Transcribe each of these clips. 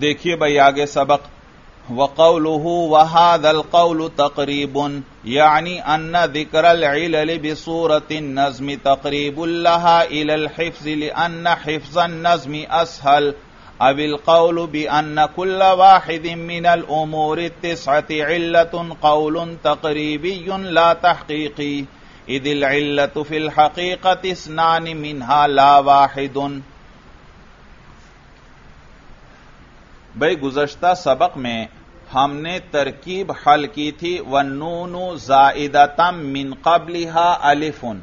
دیکھیے بھائی آگے سبق وَقَوْلُهُ وَهَذَا الْقَوْلُ تَقْرِيبٌ يعني أن ذكر العلل بصورة النظم تقريب لها إلى الحفظ لأن حفظ النظم أسهل أو القول بأن كل واحد من الأمور التسعة علة قول تقريبي لا تحقيقي إذ العلة في الحقيقة اثنان منها لا واحد. بھئی گزشتہ سبق میں ہم نے ترکیب حل کی تھی وَالنُّونُ زَائِدَةً مِّن قَبْلِهَا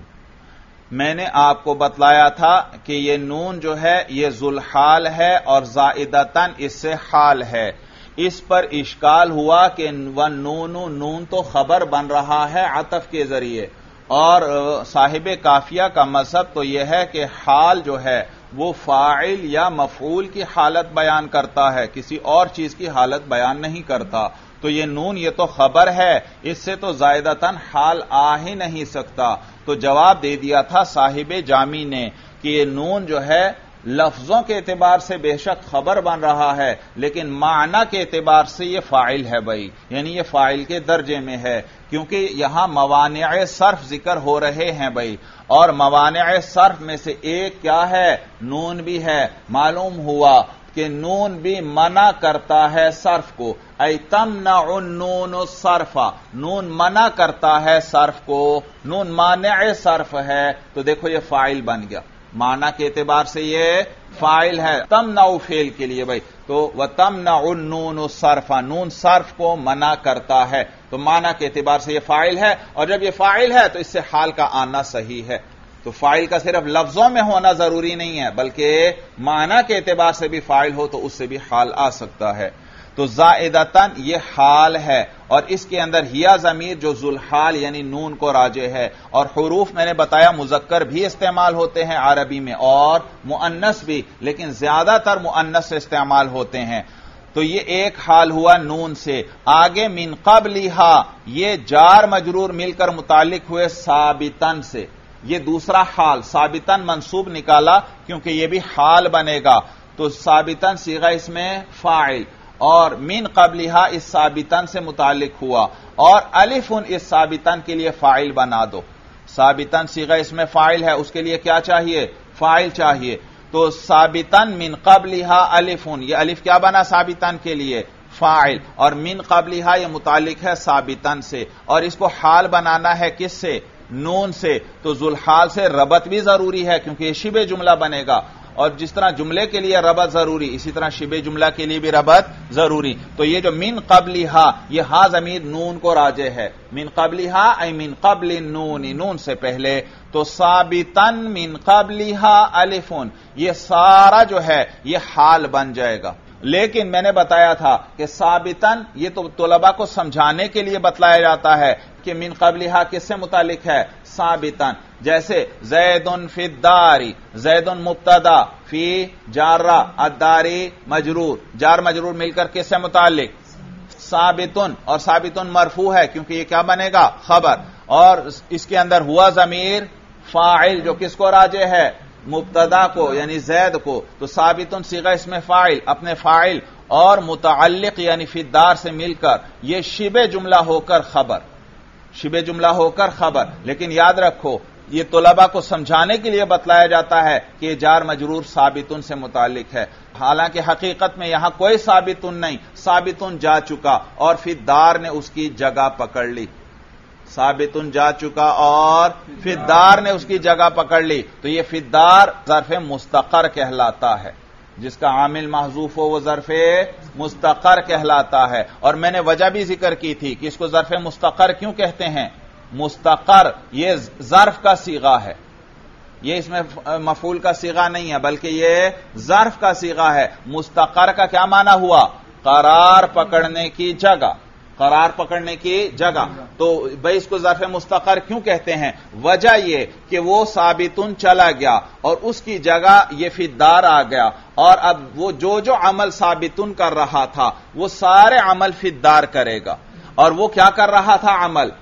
أَلِفٌ. میں نے آپ کو بتلایا تھا کہ یہ نون جو ہے یہ ذوالحال ہے اور زائدتاً اس سے حال ہے. اس پر اشکال ہوا کہ وَالنُّونُ نون تو خبر بن رہا ہے عطف کے ذریعے، اور صاحب کافیہ کا مذہب تو یہ ہے کہ حال جو ہے وہ فاعل یا مفعول کی حالت بیان کرتا ہے، کسی اور چیز کی حالت بیان نہیں کرتا. تو یہ نون یہ تو خبر ہے، اس سے تو زائدتاً حال آ ہی نہیں سکتا. تو جواب دے دیا تھا صاحب جامی نے کہ یہ نون جو ہے لفظوں کے اعتبار سے بے شک خبر بن رہا ہے، لیکن معنی کے اعتبار سے یہ فاعل ہے بھائی، یعنی یہ فاعل کے درجے میں ہے، کیونکہ یہاں موانع صرف ذکر ہو رہے ہیں بھائی، اور موانع صرف میں سے ایک کیا ہے؟ نون بھی ہے. معلوم ہوا کہ نون بھی منع کرتا ہے صرف کو. ای تمنع النون الصرف، نون منع کرتا ہے صرف کو، نون مانع صرف ہے. تو دیکھو یہ فاعل بن گیا، معنی کے اعتبار سے یہ فاعل ہے تمنع فعل کے لیے بھائی. تو وَتَمْنَعُ النُّونُ الصَّرْفَ، نون صرف کو منع کرتا ہے، تو معنی کے اعتبار سے یہ فاعل ہے، اور جب یہ فاعل ہے تو اس سے حال کا آنا صحیح ہے. تو فاعل کا صرف لفظوں میں ہونا ضروری نہیں ہے، بلکہ معنی کے اعتبار سے بھی فاعل ہو تو اس سے بھی حال آ سکتا ہے. تو زائدتاً یہ حال ہے، اور اس کے اندر ہیا ضمیر جو ذوالحال یعنی نون کو راجع ہے. اور حروف میں نے بتایا مذکر بھی استعمال ہوتے ہیں عربی میں اور مؤنث بھی، لیکن زیادہ تر مؤنث سے استعمال ہوتے ہیں. تو یہ ایک حال ہوا نون سے. آگے من قبلھا یہ جار مجرور مل کر متعلق ہوئے ثابتاً سے، یہ دوسرا حال ثابتاً منصوب نکالا کیونکہ یہ بھی حال بنے گا. تو ثابتاً صیغہ اس میں فاعل، اور من قبلھا اس ثابتاً سے متعلق ہوا، اور الفن اس ثابتاً کے لیے فاعل بنا دو. ثابتاً صیغہ اس میں فاعل ہے، اس کے لیے کیا چاہیے؟ فاعل چاہیے. تو ثابتاً من قبلھا الفن، یہ الف کیا بنا ثابتاً کے لیے؟ فاعل. اور من قبلھا یہ متعلق ہے ثابتاً سے، اور اس کو حال بنانا ہے کس سے؟ نون سے. تو ذوالحال سے ربط بھی ضروری ہے کیونکہ یہ شبہ جملہ بنے گا، اور جس طرح جملے کے لیے ربط ضروری اسی طرح شبہ جملہ کے لیے بھی ربط ضروری. تو یہ جو من قبلھا یہ ہا ضمیر نون کو راجع ہے. من قبلھا ای من قبل النون، نون سے پہلے. تو ثابتاً من قبلھا الفن، یہ سارا جو ہے یہ حال بن جائے گا. لیکن میں نے بتایا تھا کہ ثابتاً یہ تو طلباء کو سمجھانے کے لیے بتلایا جاتا ہے کہ من قبلھا کس سے متعلق ہے؟ ثابتاً. جیسے زید فی الدار، زید مبتدا، فی جارہ، الداری مجرور، جار مجرور مل کر کس سے متعلق؟ ثابتن. اور ثابتن مرفوع ہے کیونکہ یہ کیا بنے گا؟ خبر. اور اس کے اندر ہوا ضمیر فاعل جو کس کو راجع ہے؟ مبتدا کو یعنی زید کو. تو ثابتن صیغہ اس میں فاعل، اپنے فاعل اور متعلق یعنی فی الدار سے مل کر یہ شبہ جملہ ہو کر خبر، شبہ جملہ ہو کر خبر. لیکن یاد رکھو یہ طلباء کو سمجھانے کے لیے بتلایا جاتا ہے کہ یہ جار مجرور ثابتن سے متعلق ہے، حالانکہ حقیقت میں یہاں کوئی ثابتن نہیں، ثابتن جا چکا اور فی الدار نے اس کی جگہ پکڑ لی. ثابتن جا چکا اور فی الدار نے اس کی جگہ پکڑ لی. تو یہ فی الدار ظرف مستقر کہلاتا ہے، جس کا عامل محذوف ہو وہ ظرف مستقر کہلاتا ہے. اور میں نے وجہ بھی ذکر کی تھی کہ اس کو ظرف مستقر کیوں کہتے ہیں. مستقر یہ ظرف کا صیغہ ہے، یہ اس میں مفعول کا صیغہ نہیں ہے بلکہ یہ ظرف کا صیغہ ہے. مستقر کا کیا معنی ہوا؟ قرار پکڑنے کی جگہ، قرار پکڑنے کی جگہ. تو بھئی اس کو ظرف مستقر کیوں کہتے ہیں؟ وجہ یہ کہ وہ ثابتن چلا گیا اور اس کی جگہ یہ فی الدار آ گیا، اور اب وہ جو عمل ثابتن کر رہا تھا وہ سارے عمل فی الدار کرے گا. اور وہ کیا کر رہا تھا؟ عمل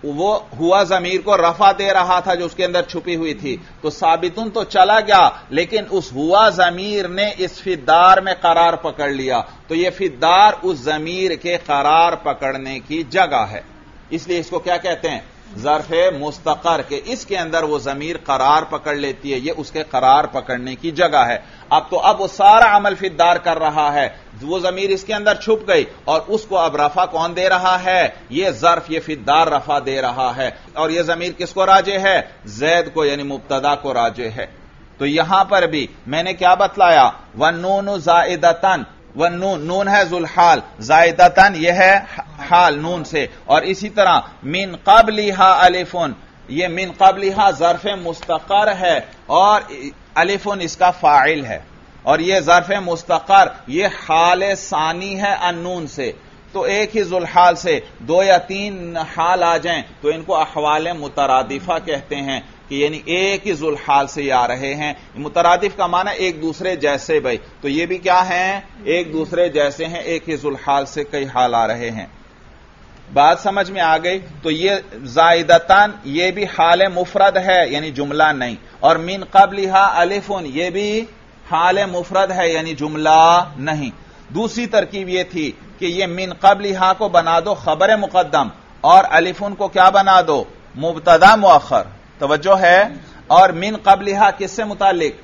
وہ ہوا ضمیر کو رفع دے رہا تھا جو اس کے اندر چھپی ہوئی تھی، تو ثابتن تو چلا گیا، لیکن اس ہوا ضمیر نے اس فدار میں قرار پکڑ لیا، تو یہ فدار اس ضمیر کے قرار پکڑنے کی جگہ ہے، اس لیے اس کو کیا کہتے ہیں؟ ظرف مستقر، کہ اس کے اندر وہ ضمیر قرار پکڑ لیتی ہے، یہ اس کے قرار پکڑنے کی جگہ ہے۔ اب وہ سارا عمل فدار کر رہا ہے، وہ ضمیر اس کے اندر چھپ گئی، اور اس کو اب رفع کون دے رہا ہے؟ یہ ظرف، یہ فدار رفع دے رہا ہے، اور یہ ضمیر کس کو راجع ہے؟ زید کو، یعنی مبتدا کو راجع ہے۔ تو یہاں پر بھی میں نے کیا بتلایا؟ والنون زائدتن، والنون، نون ہے ذوالحال، زائدتن یہ ہے حال نون سے، اور اسی طرح من قبلھا الفن، یہ من قبلھا ظرف مستقر ہے اور الفن اس کا فاعل ہے، اور یہ ظرف مستقر یہ حال ثانی ہے النون سے، تو ایک ہی ذوالحال سے دو یا تین حال آ جائیں تو ان کو احوال مترادفہ کہتے ہیں، کہ یعنی ایک ہی ذوالحال سے آ رہے ہیں۔ مترادف کا معنی ایک دوسرے جیسے، بھائی تو یہ بھی کیا ہیں؟ ایک دوسرے جیسے ہیں، ایک ہی ذوالحال سے کئی حال آ رہے ہیں۔ بات سمجھ میں آ گئی؟ تو یہ زائدتان یہ بھی حال مفرد ہے، یعنی جملہ نہیں، اور من قبلھا الفن یہ بھی حال مفرد ہے، یعنی جملہ نہیں۔ دوسری ترکیب یہ تھی کہ یہ من قبلھا کو بنا دو خبر مقدم، اور الفن کو کیا بنا دو؟ مبتدا مؤخر، توجہ ہے؟ اور من قبلھا کس سے متعلق؟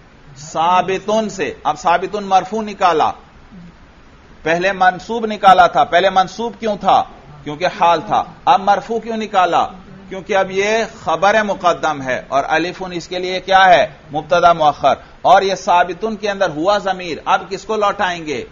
ثابتن سے۔ اب ثابتن مرفوع نکالا، پہلے منصوب نکالا تھا، پہلے منصوب کیوں تھا؟ کیونکہ حال تھا۔ اب مرفوع کیوں نکالا؟ کیونکہ اب یہ خبر مقدم ہے، اور الفن اس کے لیے کیا ہے؟ مبتدا مؤخر، اور یہ ثابتن کے اندر ہوا ضمیر اب کس کو لوٹائیں گے؟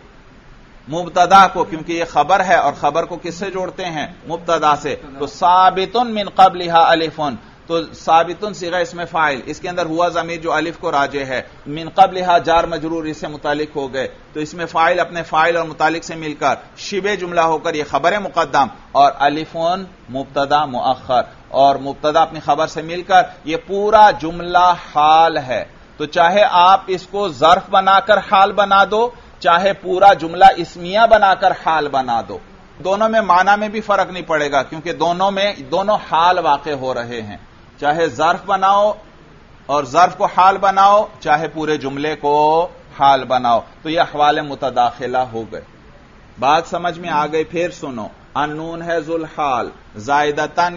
مبتدا کو، کیونکہ یہ خبر ہے، اور خبر کو کس سے جوڑتے ہیں؟ مبتدا سے۔ تو ثابتن من قبلھا الفن، تو ثابتن صیغہ اسم فاعل، اس کے اندر ہوا ضمیر جو الف کو راجع ہے، من قبلھا جار مجرور اس سے متعلق ہو گئے، تو اسم فاعل اپنے فاعل اور متعلق سے مل کر شبہ جملہ ہو کر یہ خبر مقدم، اور الفن مبتدا مؤخر، اور مبتدا اپنی خبر سے مل کر یہ پورا جملہ حال ہے۔ تو چاہے آپ اس کو ظرف بنا کر حال بنا دو، چاہے پورا جملہ اسمیہ بنا کر حال بنا دو، دونوں میں معنی میں بھی فرق نہیں پڑے گا، کیونکہ دونوں حال واقع ہو رہے ہیں، چاہے ظرف بناؤ اور ظرف کو حال بناؤ، چاہے پورے جملے کو حال بناؤ، تو یہ احوال متداخلہ ہو گئے۔ بات سمجھ میں آ گئی؟ پھر سنو، النون ہے ذوالحال، زائدتن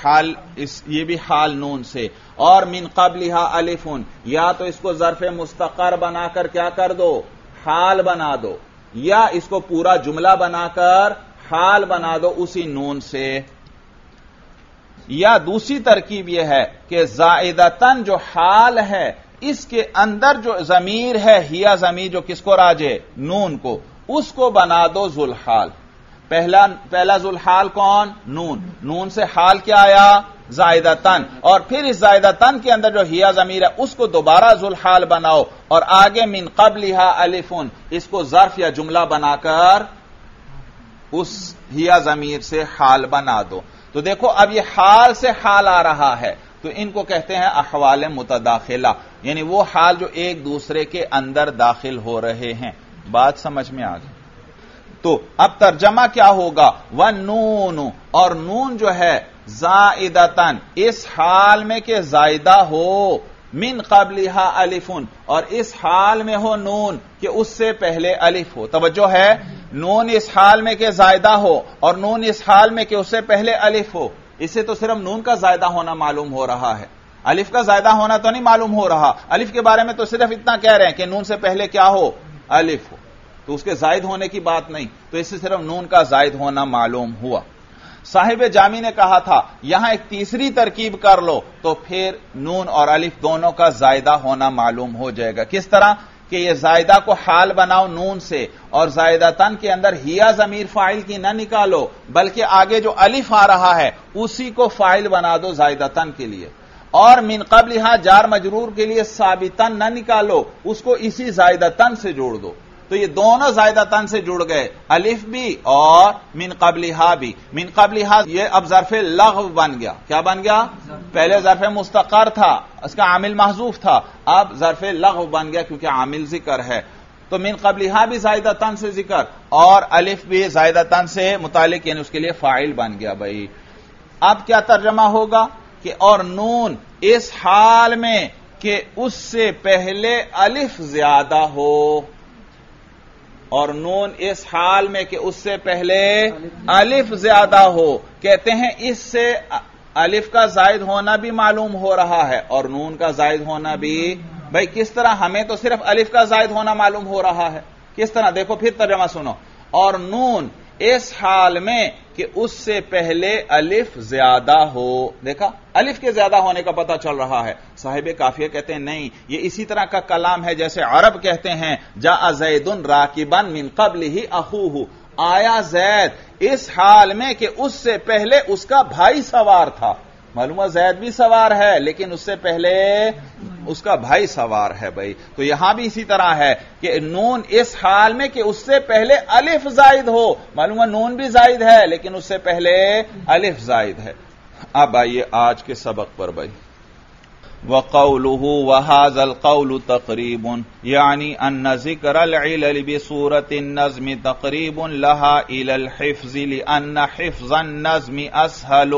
یہ بھی حال نون سے، اور من قبلھا الفن، یا تو اس کو ظرف مستقر بنا کر کیا کر دو؟ حال بنا دو، یا اس کو پورا جملہ بنا کر حال بنا دو اسی نون سے۔ یا دوسری ترکیب یہ ہے کہ زائدتن جو حال ہے اس کے اندر جو ضمیر ہے، ہیا ضمیر جو کس کو راجع؟ نون کو، اس کو بنا دو ذوالحال۔ پہلا ذوالحال کون؟ نون، نون سے حال کیا آیا؟ زائدتن، اور پھر اس زائدتن کے اندر جو ہیا ضمیر ہے اس کو دوبارہ ذوالحال بناؤ، اور آگے من قبلھا الفن اس کو ظرف یا جملہ بنا کر اس ہیا ضمیر سے حال بنا دو۔ تو دیکھو اب یہ حال سے حال آ رہا ہے، تو ان کو کہتے ہیں احوال متداخلہ، یعنی وہ حال جو ایک دوسرے کے اندر داخل ہو رہے ہیں۔ بات سمجھ میں آ گئی؟ تو اب ترجمہ کیا ہوگا؟ والنون، اور نون جو ہے زائدتن اس حال میں کہ زائدہ ہو، من قبلھا الفن، اور اس حال میں ہو نون کہ اس سے پہلے الف ہو۔ توجہ ہے؟ نون اس حال میں کہ زائدہ ہو، اور نون اس حال میں کہ اس سے پہلے الف ہو، اس سے تو صرف نون کا زائدہ ہونا معلوم ہو رہا ہے، الف کا زائدہ ہونا تو نہیں معلوم ہو رہا۔ الف کے بارے میں تو صرف اتنا کہہ رہے ہیں کہ نون سے پہلے کیا ہو؟ الف ہو، تو اس کے زائد ہونے کی بات نہیں، تو اس سے صرف نون کا زائد ہونا معلوم ہوا۔ صاحب جامی نے کہا تھا یہاں ایک تیسری ترکیب کر لو تو پھر نون اور الف دونوں کا زائدہ ہونا معلوم ہو جائے گا۔ کس طرح؟ کہ یہ زائدہ کو حال بناؤ نون سے، اور زائدتن کے اندر ہیا ضمیر فاعل کی نہ نکالو، بلکہ آگے جو الف آ رہا ہے اسی کو فاعل بنا دو زائدتن کے لیے، اور من قبلھا جار مجرور کے لیے ثابتن نہ نکالو، اس کو اسی زائدتن سے جوڑ دو، تو یہ دونوں زائدتن سے جڑ گئے، الف بھی اور من قبلھا بھی۔ من قبلھا یہ اب ظرف لغو بن گیا، کیا بن گیا؟ پہلے ظرف مستقر تھا، اس کا عامل محذوف تھا، اب ظرف لغو بن گیا کیونکہ عامل ذکر ہے، تو من قبلھا بھی زائدتن سے ذکر، اور الف بھی زائدتن سے متعلق، یعنی اس کے لیے فاعل بن گیا بھائی۔ اب کیا ترجمہ ہوگا کہ اور نون اس حال میں کہ اس سے پہلے الف زیادہ ہو، اور نون اس حال میں کہ اس سے پہلے الف زیادہ ہو. کہتے ہیں اس سے الف کا زائد ہونا بھی معلوم ہو رہا ہے اور نون کا زائد ہونا بھی. بھائی کس طرح؟ ہمیں تو صرف الف کا زائد ہونا معلوم ہو رہا ہے. کس طرح؟ دیکھو پھر ترجمہ سنو. اور نون اس حال میں کہ اس سے پہلے الف زیادہ ہو. دیکھا الف کے زیادہ ہونے کا پتہ چل رہا ہے. صاحب کافیہ کہتے ہیں نہیں، یہ اسی طرح کا کلام ہے جیسے عرب کہتے ہیں جاء زید راکبا من قبلہ اخوہ، آیا زید اس حال میں کہ اس سے پہلے اس کا بھائی سوار تھا. معلوم ہے زید بھی سوار ہے لیکن اس سے پہلے اس کا بھائی سوار ہے. بھائی تو یہاں بھی اسی طرح ہے کہ نون اس حال میں کہ اس سے پہلے الف زائد ہو. معلوم ہے نون بھی زائد ہے لیکن اس سے پہلے الف زائد ہے. اب آئیے آج کے سبق پر. بھائی وَقَوْلُهُ وَهَذَا الْقَوْلُ تَقْرِيبٌ یعنی ان ذکر العلل بصورت النظم تقریب لها الى الحفظ لأن حفظ النظم اسهل.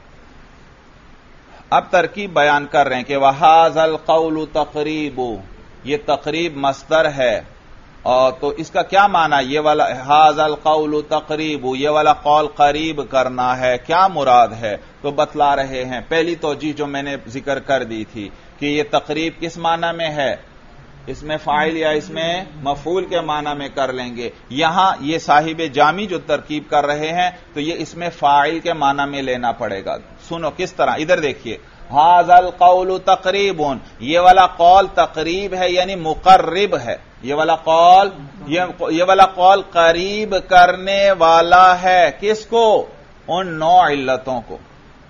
اب ترکیب بیان کر رہے ہیں کہ وَهَذَا الْقَوْلُ تَقْرِيبُ، یہ تقریب مصدر ہے اور تو اس کا کیا معنی؟ یہ والا هَذَا الْقَوْلُ تَقْرِيبُ، یہ والا قول قریب کرنا ہے. کیا مراد ہے؟ تو بتلا رہے ہیں. پہلی توجیہ جو میں نے ذکر کر دی تھی کہ یہ تقریب کس معنی میں ہے، اس میں فاعل یا اس میں مفعول کے معنی میں کر لیں گے. یہاں یہ صاحب جامی جو ترکیب کر رہے ہیں تو یہ اس میں فاعل کے معنی میں لینا پڑے گا. سنو کس طرح، ادھر دیکھیے. ھذا القول تقریب، یہ والا قول تقریب ہے یعنی مقرب ہے. یہ والا قول قریب کرنے والا ہے. کس کو؟ ان 9 علتوں کو.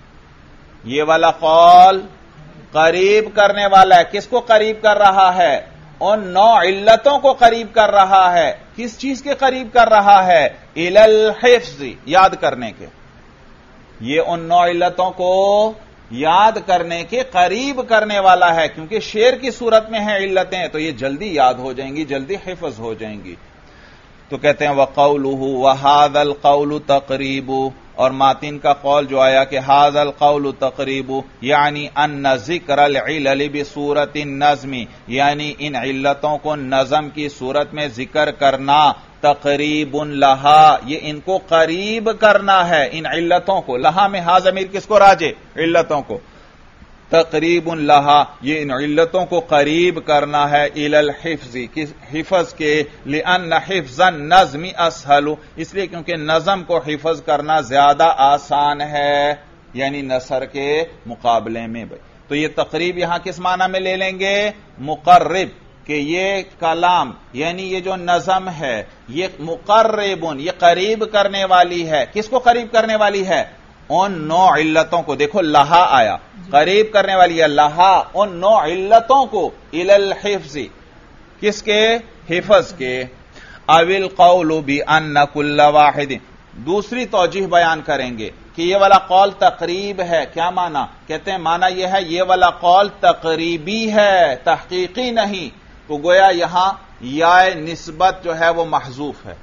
یہ والا قول قریب کرنے والا ہے. کس کو قریب کر رہا ہے؟ ان 9 علتوں کو قریب کر رہا ہے. کس چیز کے قریب کر رہا ہے؟ الی الحفظ، یاد کرنے کے. یہ ان 9 علتوں کو یاد کرنے کے قریب کرنے والا ہے کیونکہ شعر کی صورت میں ہیں علتیں تو یہ جلدی یاد ہو جائیں گی، جلدی حفظ ہو جائیں گی. تو کہتے ہیں وَقَوْلُهُ وَهَذَا الْقَوْلُ تَقْرِيبُ، اور ماتن کا قول جو آیا کہ هَذَا الْقَوْلُ تَقْرِيبُ یعنی ان ذکر العلل بصورت النظم، یعنی ان علتوں کو نظم کی صورت میں ذکر کرنا. تقریب لہا، یہ ان کو قریب کرنا ہے. ان علتوں کو، لہا میں ہا ضمیر کس کو راجع؟ علتوں کو. تقریب لہا، یہ ان علتوں کو قریب کرنا ہے. الی الحفظ، حفظ کے. لأن حفظ النظم اسهل، اس لیے کیونکہ نظم کو حفظ کرنا زیادہ آسان ہے یعنی نثر کے مقابلے میں. تو یہ تقریب یہاں کس معنی میں لے لیں گے؟ مقرب، کہ یہ کلام یعنی یہ جو نظم ہے یہ مقرب، یہ قریب کرنے والی ہے. کس کو قریب کرنے والی ہے؟ ان 9 علتوں کو. دیکھو لہا آیا، قریب کرنے والی ہے. لہا ان 9 علتوں کو. الی الحفظ، کس کے؟ حفظ کے. او القول بان کل واحد، دوسری توجیہ بیان کریں گے کہ یہ والا قول تقریب ہے. کیا معنی؟ کہتے ہیں معنی یہ ہے یہ والا قول تقریبی ہے، تحقیقی نہیں. تو گویا یہاں یا نسبت جو ہے وہ محذوف ہے.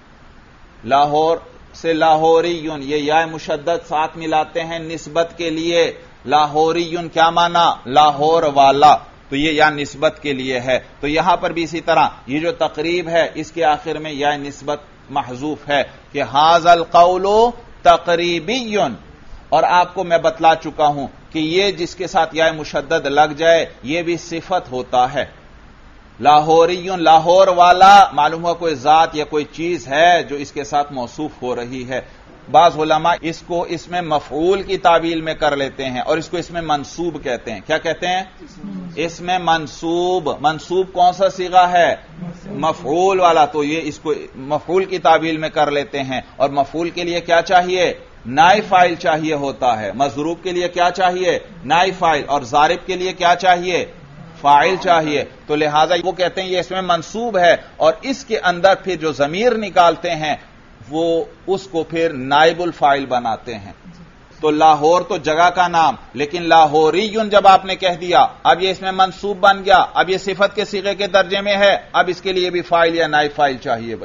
لاہور سے لاہوریون، یہ یا مشدد ساتھ ملاتے ہیں نسبت کے لیے. لاہوریون کیا معنی؟ لاہور والا. تو یہ یا نسبت کے لیے ہے. تو یہاں پر بھی اسی طرح یہ جو تقریب ہے اس کے آخر میں یا نسبت محذوف ہے کہ ھذا القول تقریبی. اور آپ کو میں بتلا چکا ہوں کہ یہ جس کے ساتھ یا مشدد لگ جائے یہ بھی صفت ہوتا ہے. لاہوریون، لاہور والا، معلوم ہوا کوئی ذات یا کوئی چیز ہے جو اس کے ساتھ موصوف ہو رہی ہے. بعض علماء اس کو اس میں مفعول کی تعبیل میں کر لیتے ہیں اور اس کو اس میں منصوب کہتے ہیں. کیا کہتے ہیں؟ اس میں منصوب. منصوب کون سا صیغہ ہے؟ مفعول والا. تو یہ اس کو مفعول کی تعبیل میں کر لیتے ہیں. اور مفعول کے لیے کیا چاہیے؟ نائب فاعل چاہیے ہوتا ہے. مضروب کے لیے کیا چاہیے؟ نائب فاعل. اور ضارب کے لیے کیا چاہیے؟ فاعل چاہیے. تو لہذا وہ کہتے ہیں یہ اس میں منصوب ہے اور اس کے اندر پھر جو ضمیر نکالتے ہیں وہ اس کو پھر نائب الفاعل بناتے ہیں. تو لاہور تو جگہ کا نام، لیکن لاہوریون جب آپ نے کہہ دیا اب یہ اس میں منصوب بن گیا، اب یہ صفت کے صیغے کے درجے میں ہے، اب اس کے لیے بھی فاعل یا نائب فاعل چاہیے. بھائی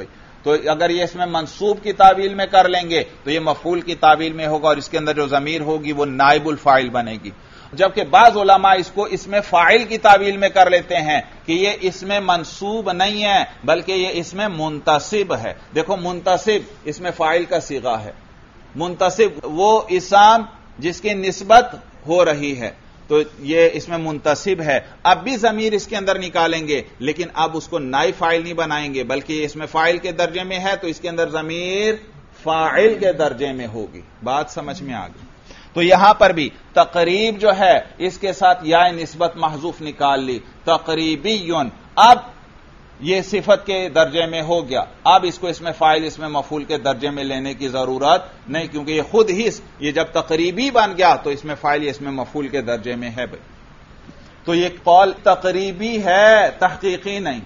تو اگر یہ اس میں منصوب کی تعویل میں کر لیں گے تو یہ مفعول کی تعویل میں ہوگا اور اس کے اندر جو ضمیر ہوگی وہ نائب الفاعل بنے گی. جبکہ بعض علماء اس کو اس میں فاعل کی تعویل میں کر لیتے ہیں کہ یہ اس میں منصوب نہیں ہے بلکہ یہ اس میں منتصب ہے. دیکھو منتصب اس میں فاعل کا صیغہ ہے. منتصب وہ اسم جس کی نسبت ہو رہی ہے تو یہ اس میں منتصب ہے. اب بھی ضمیر اس کے اندر نکالیں گے لیکن اب اس کو نائب فاعل نہیں بنائیں گے بلکہ اس میں فاعل کے درجے میں ہے تو اس کے اندر ضمیر فاعل کے درجے میں ہوگی. بات سمجھ میں آ گئی. تو یہاں پر بھی تقریب جو ہے اس کے ساتھ یا نسبت محذوف نکال لی. تقریبیون اب یہ صفت کے درجے میں ہو گیا. اب اس کو اس میں فاعل اس میں مفعول کے درجے میں لینے کی ضرورت نہیں کیونکہ یہ خود ہی یہ جب تقریبی بن گیا تو اس میں فاعل اس میں مفعول کے درجے میں ہے. تو یہ قول تقریبی ہے تحقیقی نہیں.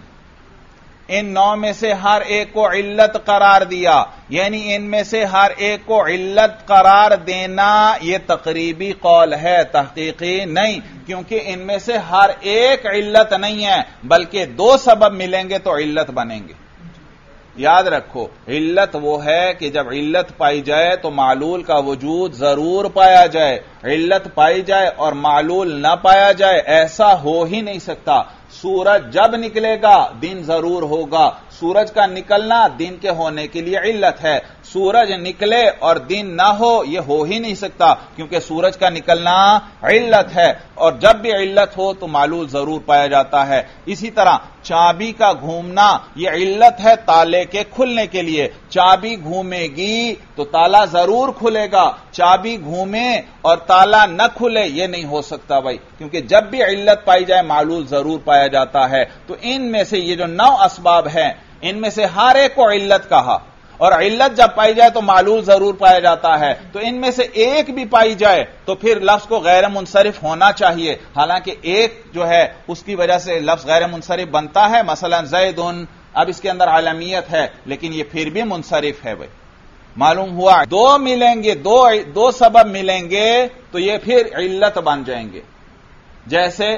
ان 9 میں سے ہر ایک کو علت قرار دیا یعنی ان میں سے ہر ایک کو علت قرار دینا یہ تقریبی قول ہے تحقیقی نہیں کیونکہ ان میں سے ہر ایک علت نہیں ہے بلکہ 2 سبب ملیں گے تو علت بنیں گے. یاد رکھو علت وہ ہے کہ جب علت پائی جائے تو معلول کا وجود ضرور پایا جائے. علت پائی جائے اور معلول نہ پایا جائے ایسا ہو ہی نہیں سکتا. سورج جب نکلے گا دن ضرور ہوگا. سورج کا نکلنا دن کے ہونے کے لیے علت ہے. سورج نکلے اور دن نہ ہو یہ ہو ہی نہیں سکتا کیونکہ سورج کا نکلنا علت ہے اور جب بھی علت ہو تو معلول ضرور پایا جاتا ہے. اسی طرح چابی کا گھومنا یہ علت ہے تالے کے کھلنے کے لیے. چابی گھومے گی تو تالا ضرور کھلے گا. چابی گھومے اور تالا نہ کھلے یہ نہیں ہو سکتا بھائی کیونکہ جب بھی علت پائی جائے معلول ضرور پایا جاتا ہے. تو ان میں سے یہ جو 9 اسباب ہیں ان میں سے ہر ایک کو علت کہا اور علت جب پائی جائے تو معلول ضرور پایا جاتا ہے. تو ان میں سے ایک بھی پائی جائے تو پھر لفظ کو غیر منصرف ہونا چاہیے. حالانکہ ایک جو ہے اس کی وجہ سے لفظ غیر منصرف بنتا ہے. مثلا زیدن اب اس کے اندر عالمیت ہے لیکن یہ پھر بھی منصرف ہے. بھائی معلوم ہوا 2 ملیں گے 2 سبب ملیں گے تو یہ پھر علت بن جائیں گے. جیسے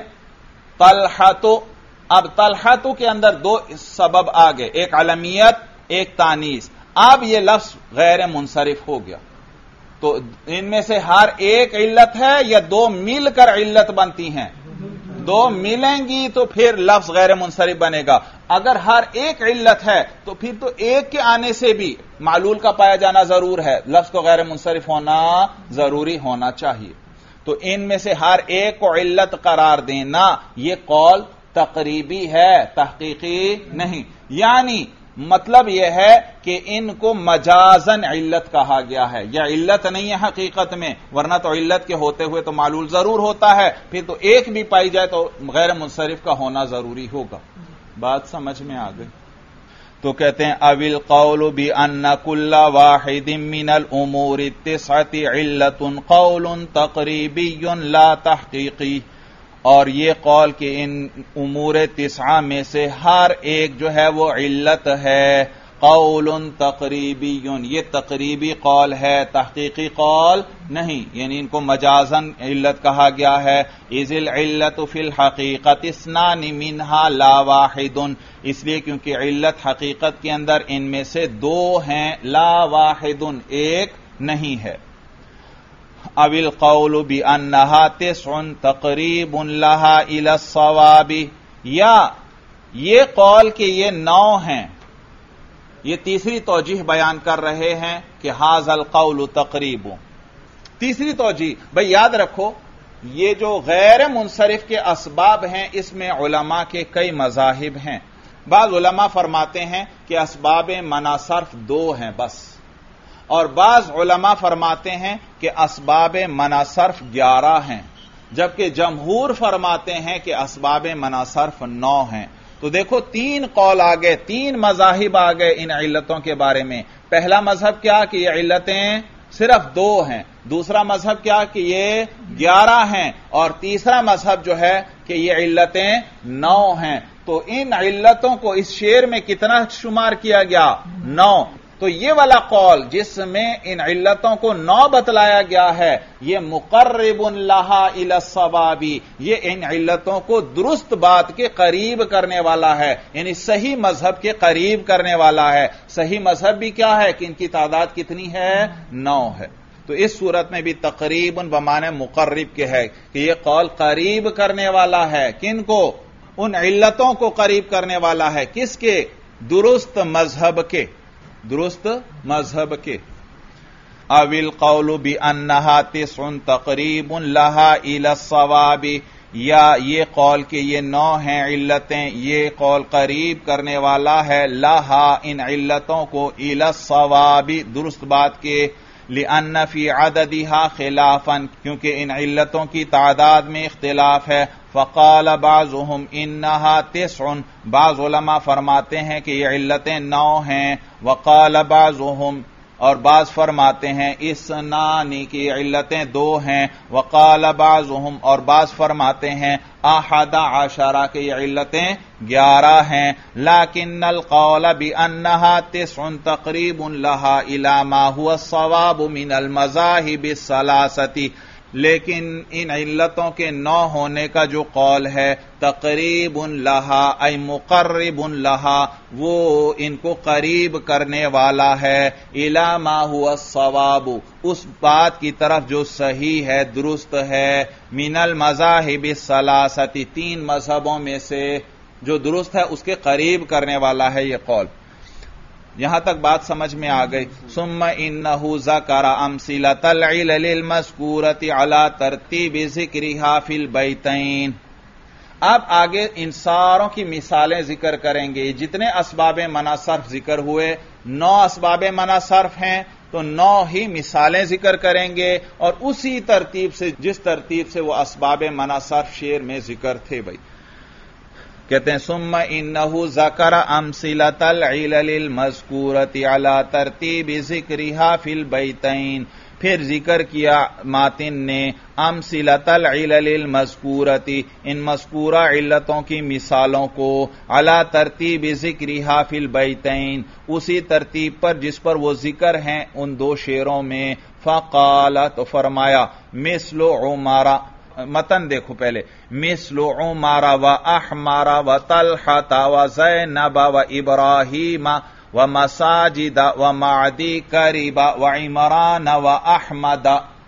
طلحۃ اب طلحۃ کے اندر 2 سبب آ گئے ایک عالمیت ایک تانیث. اب یہ لفظ غیر منصرف ہو گیا. تو ان میں سے ہر ایک علت ہے یا 2 مل کر علت بنتی ہیں؟ 2 ملیں گی تو پھر لفظ غیر منصرف بنے گا. اگر ہر ایک علت ہے تو پھر تو ایک کے آنے سے بھی معلول کا پایا جانا ضرور ہے. لفظ کو غیر منصرف ہونا ضروری ہونا چاہیے. تو ان میں سے ہر ایک کو علت قرار دینا یہ قول تقریبی ہے تحقیقی نہیں. یعنی مطلب یہ ہے کہ ان کو مجازن علت کہا گیا ہے. یہ علت نہیں ہے حقیقت میں ورنہ تو علت کے ہوتے ہوئے تو معلول ضرور ہوتا ہے. پھر تو ایک بھی پائی جائے تو غیر منصرف کا ہونا ضروری ہوگا. بات سمجھ میں آ گئی. تو کہتے ہیں اویل قول بان کل واحد من الامور التسعۃ علت قول تقریبی لا تحقیقی. اور یہ قول کہ ان امور 9 میں سے ہر ایک جو ہے وہ علت ہے. قول تقریبی یہ تقریبی قول ہے تحقیقی قول نہیں. یعنی ان کو مجازن علت کہا گیا ہے. اذ العلت فی الحقیقت 2 منها لا واحد اس لیے کیونکہ علت حقیقت کے اندر ان میں سے 2 ہیں لا واحد ایک نہیں ہے. اویل قول بانہا 9 تقریب لہا الی الصواب یا یہ قول کہ یہ 9 ہیں یہ تیسری توجیہ بیان کر رہے ہیں کہ ھذا القول تقریب. تیسری توجیہ بھئی یاد رکھو یہ جو غیر منصرف کے اسباب ہیں اس میں علماء کے کئی مذاہب ہیں. بعض علماء فرماتے ہیں کہ اسباب منع صرف 2 ہیں بس اور بعض علماء فرماتے ہیں کہ اسباب منع صرف 11 ہیں جبکہ جمہور فرماتے ہیں کہ اسباب منع صرف 9 ہیں. تو دیکھو 3 قول آ گئے 3 مذاہب آ گئے ان علتوں کے بارے میں. پہلا مذہب کیا کہ یہ علتیں صرف 2 ہیں. دوسرا مذہب کیا کہ یہ 11 ہیں اور تیسرا مذہب جو ہے کہ یہ علتیں 9 ہیں. تو ان علتوں کو اس شعر میں کتنا شمار کیا گیا 9. تو یہ والا قول جس میں ان علتوں کو 9 بتلایا گیا ہے، یہ مقرب لہا الی الصواب، یہ ان علتوں کو درست بات کے قریب کرنے والا ہے، یعنی صحیح مذہب کے قریب کرنے والا ہے۔ صحیح مذہب بھی کیا ہے کہ ان کی تعداد کتنی ہے؟ 9 ہے۔ تو اس صورت میں بھی تقریباً بمعنی مقرب کے ہے کہ یہ قول قریب کرنے والا ہے، کن کو؟ ان علتوں کو قریب کرنے والا ہے، کس کے؟ درست مذہب کے، درست مذہب کے۔ او القول بانها 9 تقریب لها الى الصواب، یا یہ قول کہ یہ 9 ہیں علتیں، یہ قول قریب کرنے والا ہے لہا ان علتوں کو الى الصواب درست بات کے، لأن فی عددها خلافا کیونکہ ان علتوں کی تعداد میں اختلاف ہے، فقال بعضهم انها 9 بعض علماء فرماتے ہیں کہ یہ علتیں 9 ہیں، وقال بعضهم اور بعض فرماتے ہیں اسنانی کی علتیں 2 ہیں، وقال بعضهم اور بعض فرماتے ہیں 11 کہ یہ علتیں 11 ہیں، لیکن القول بانها 9 تقریب لها الى ما هو الصواب من المذاهب الثلاثه، لیکن ان علتوں کے 9 ہونے کا جو قول ہے تقریب لہا ای مقرب لہا، وہ ان کو قریب کرنے والا ہے الی ما هو الصواب اس بات کی طرف جو صحیح ہے، درست ہے، من المذاہب الثلاثۃ 3 مذہبوں میں سے جو درست ہے اس کے قریب کرنے والا ہے یہ قول۔ یہاں تک بات سمجھ میں آ گئی۔ ثم انہ ذکر امثلۃ العلل المذکورۃ علی ترتیب ذکرها فی البیتین، اب آگے ان ساروں کی مثالیں ذکر کریں گے۔ جتنے اسباب منع صرف ذکر ہوئے 9 اسباب منع صرف ہیں، تو 9 ہی مثالیں ذکر کریں گے، اور اسی ترتیب سے جس ترتیب سے وہ اسباب منع صرف شعر میں ذکر تھے۔ بھائی کہتے ہیں ثم انہ ذکر امثلۃ العلل المذکورۃ علی ترتیب ذکرها فی البیتین، پھر ذکر کیا ماتن نے امثلۃ العلل المذکورۃ ان مذکورہ علتوں کی مثالوں کو، علی ترتیب ذکرها فی البیتین اسی ترتیب پر جس پر وہ ذکر ہیں ان 2 شعروں میں۔ فقال تو فرمایا مثل عمر، متن دیکھو پہلے، مثل عمر و احمر و طلحۃ و زینب و ابراہیم و مساجد و معدی کریب و عمران و احمد،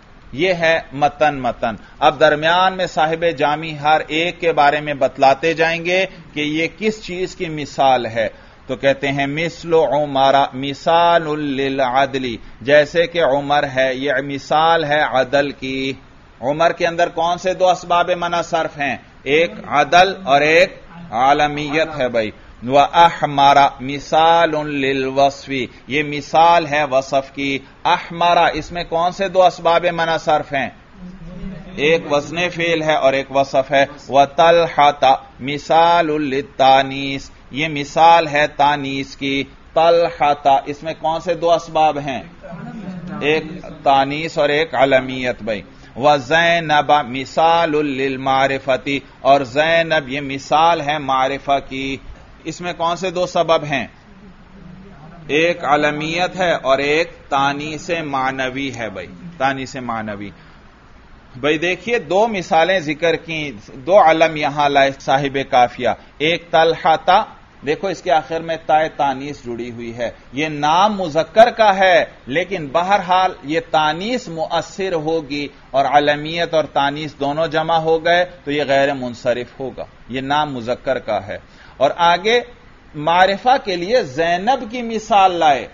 یہ ہے متن۔ اب درمیان میں صاحب جامی ہر ایک کے بارے میں بتلاتے جائیں گے کہ یہ کس چیز کی مثال ہے۔ تو کہتے ہیں مثل عمر مثال للعدل، جیسے کہ عمر ہے یہ مثال ہے عدل کی۔ عمر کے اندر کون سے 2 اسباب منع صرف ہیں؟ ایک عدل اور ایک عالمیت ہے بھائی۔ وَأَحْمَرَ مثال للوصف، یہ مثال ہے وصف کی۔ احمر اس میں کون سے 2 اسباب منع صرف ہیں؟ ایک وزن فعل ہے اور ایک وصف ہے۔ وَطَلْحَةَ مثال للتانیث، یہ مثال ہے تانیث کی۔ طلحة اس میں کون سے 2 اسباب ہیں؟ ایک تانیث اور ایک علمیت بھائی۔ وزینب مثال للمعرفۃ، اور زینب یہ مثال ہے معرفہ کی۔ اس میں کون سے 2 سبب ہیں؟ ایک علمیت ہے اور ایک تانیث معنوی ہے بھائی، تانیث معنوی۔ بھائی دیکھیے 2 مثالیں ذکر کی، 2 علم یہاں لائے صاحب کافیہ۔ ایک طلحہ، دیکھو اس کے آخر میں تائے تانیث جڑی ہوئی ہے، یہ نام مذکر کا ہے لیکن بہرحال یہ تانیث مؤثر ہوگی، اور علمیت اور تانیث دونوں جمع ہو گئے تو یہ غیر منصرف ہوگا، یہ نام مذکر کا ہے۔ اور آگے معرفہ کے لیے زینب کی مثال لائے۔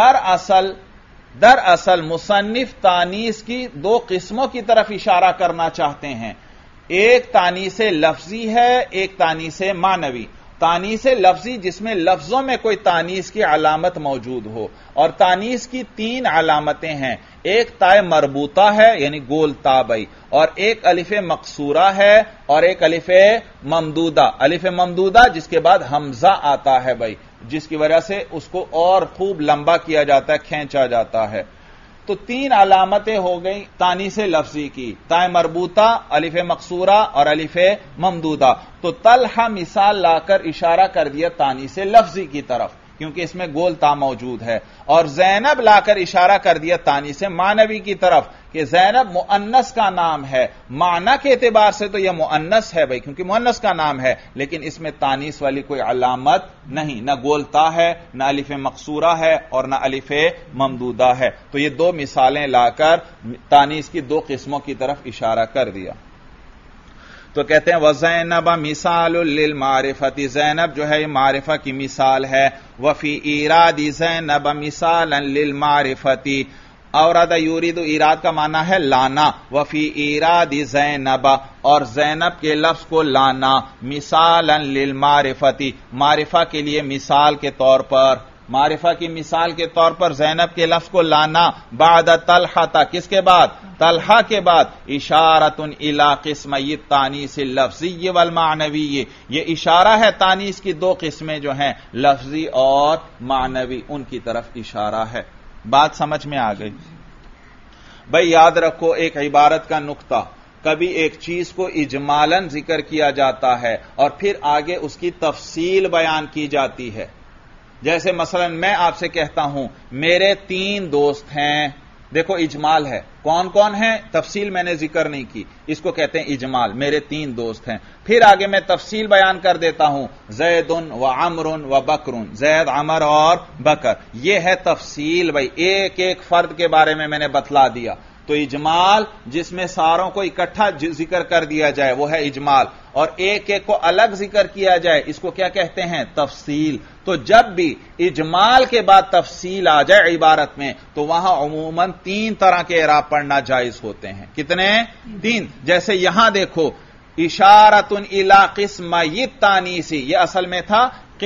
دراصل مصنف تانیث کی 2 قسموں کی طرف اشارہ کرنا چاہتے ہیں، ایک تانیث لفظی ہے، ایک تانیث معنوی۔ تانیث لفظی جس میں لفظوں میں کوئی تانیث کی علامت موجود ہو، اور تانیث کی 3 علامتیں ہیں، ایک تائے مربوطہ ہے یعنی گول تابئی، اور ایک الف مقصورہ ہے اور ایک الف ممدودہ۔ الف ممدودہ جس کے بعد حمزہ آتا ہے بھائی، جس کی وجہ سے اس کو اور خوب لمبا کیا جاتا ہے، کھینچا جاتا ہے۔ تو 3 علامتیں ہو گئی تانیث لفظی کی، تائے مربوطہ، الف مقصورہ اور الف ممدودہ۔ تو طلحہ مثال لا کر اشارہ کر دیا تانیث لفظی کی طرف کیونکہ اس میں گول تا موجود ہے، اور زینب لا کر اشارہ کر دیا تانیث معنوی کی طرف کہ زینب مؤنث کا نام ہے، معنی کے اعتبار سے تو یہ مؤنث ہے بھائی، کیونکہ مؤنث کا نام ہے، لیکن اس میں تانیث والی کوئی علامت نہیں، نہ گول تا ہے، نہ الف مقصورہ ہے، اور نہ الف ممدودہ ہے۔ تو یہ دو مثالیں لا کر تانیث کی دو قسموں کی طرف اشارہ کر دیا۔ تو کہتے ہیں وَزَيْنَبَ مِثَالٌ لِلْمَعْرِفَةِ، زینب جو ہے یہ معرفہ کی مثال ہے، وَفِي إِيرَادِ زَيْنَبَ مِثَالًا لِلْمَعْرِفَةِ، اوراد یورید، ایراد کا معنی ہے لانا، وفی ایراد زینب، اور زینب کے لفظ کو لانا، مثالا للمعرفتی، معرفہ کے لیے مثال کے طور پر، معرفہ کی مثال کے طور پر زینب کے لفظ کو لانا، بعد طلحہ، کس کے بعد؟ طلحہ کے بعد، اشارۃ الی قسمی التانیث اللفظی والمعنوی، یہ اشارہ ہے تانیث کی دو قسمیں جو ہیں لفظی اور معنوی، ان کی طرف اشارہ ہے۔ بات سمجھ میں آ گئی؟ بھئی یاد رکھو ایک عبارت کا نقطہ، کبھی ایک چیز کو اجمالاً ذکر کیا جاتا ہے اور پھر آگے اس کی تفصیل بیان کی جاتی ہے۔ جیسے مثلا میں آپ سے کہتا ہوں میرے 3 دوست ہیں، دیکھو اجمال ہے، کون کون ہیں تفصیل میں نے ذکر نہیں کی، اس کو کہتے ہیں اجمال، میرے 3 دوست ہیں۔ پھر آگے میں تفصیل بیان کر دیتا ہوں، زید و عمر و بکر، زید، عمر اور بکر، یہ ہے تفصیل بھائی، ایک ایک فرد کے بارے میں نے بتلا دیا۔ تو اجمال جس میں ساروں کو اکٹھا ذکر کر دیا جائے وہ ہے اجمال، اور ایک ایک کو الگ ذکر کیا جائے اس کو کیا کہتے ہیں؟ تفصیل۔ تو جب بھی اجمال کے بعد تفصیل آ جائے عبارت میں تو وہاں عموماً 3 طرح کے اعراب پڑھنا جائز ہوتے ہیں۔ کتنے؟ 3۔ جیسے یہاں دیکھو اشارۃ الی قسمی التانیث، یہ اصل میں تھا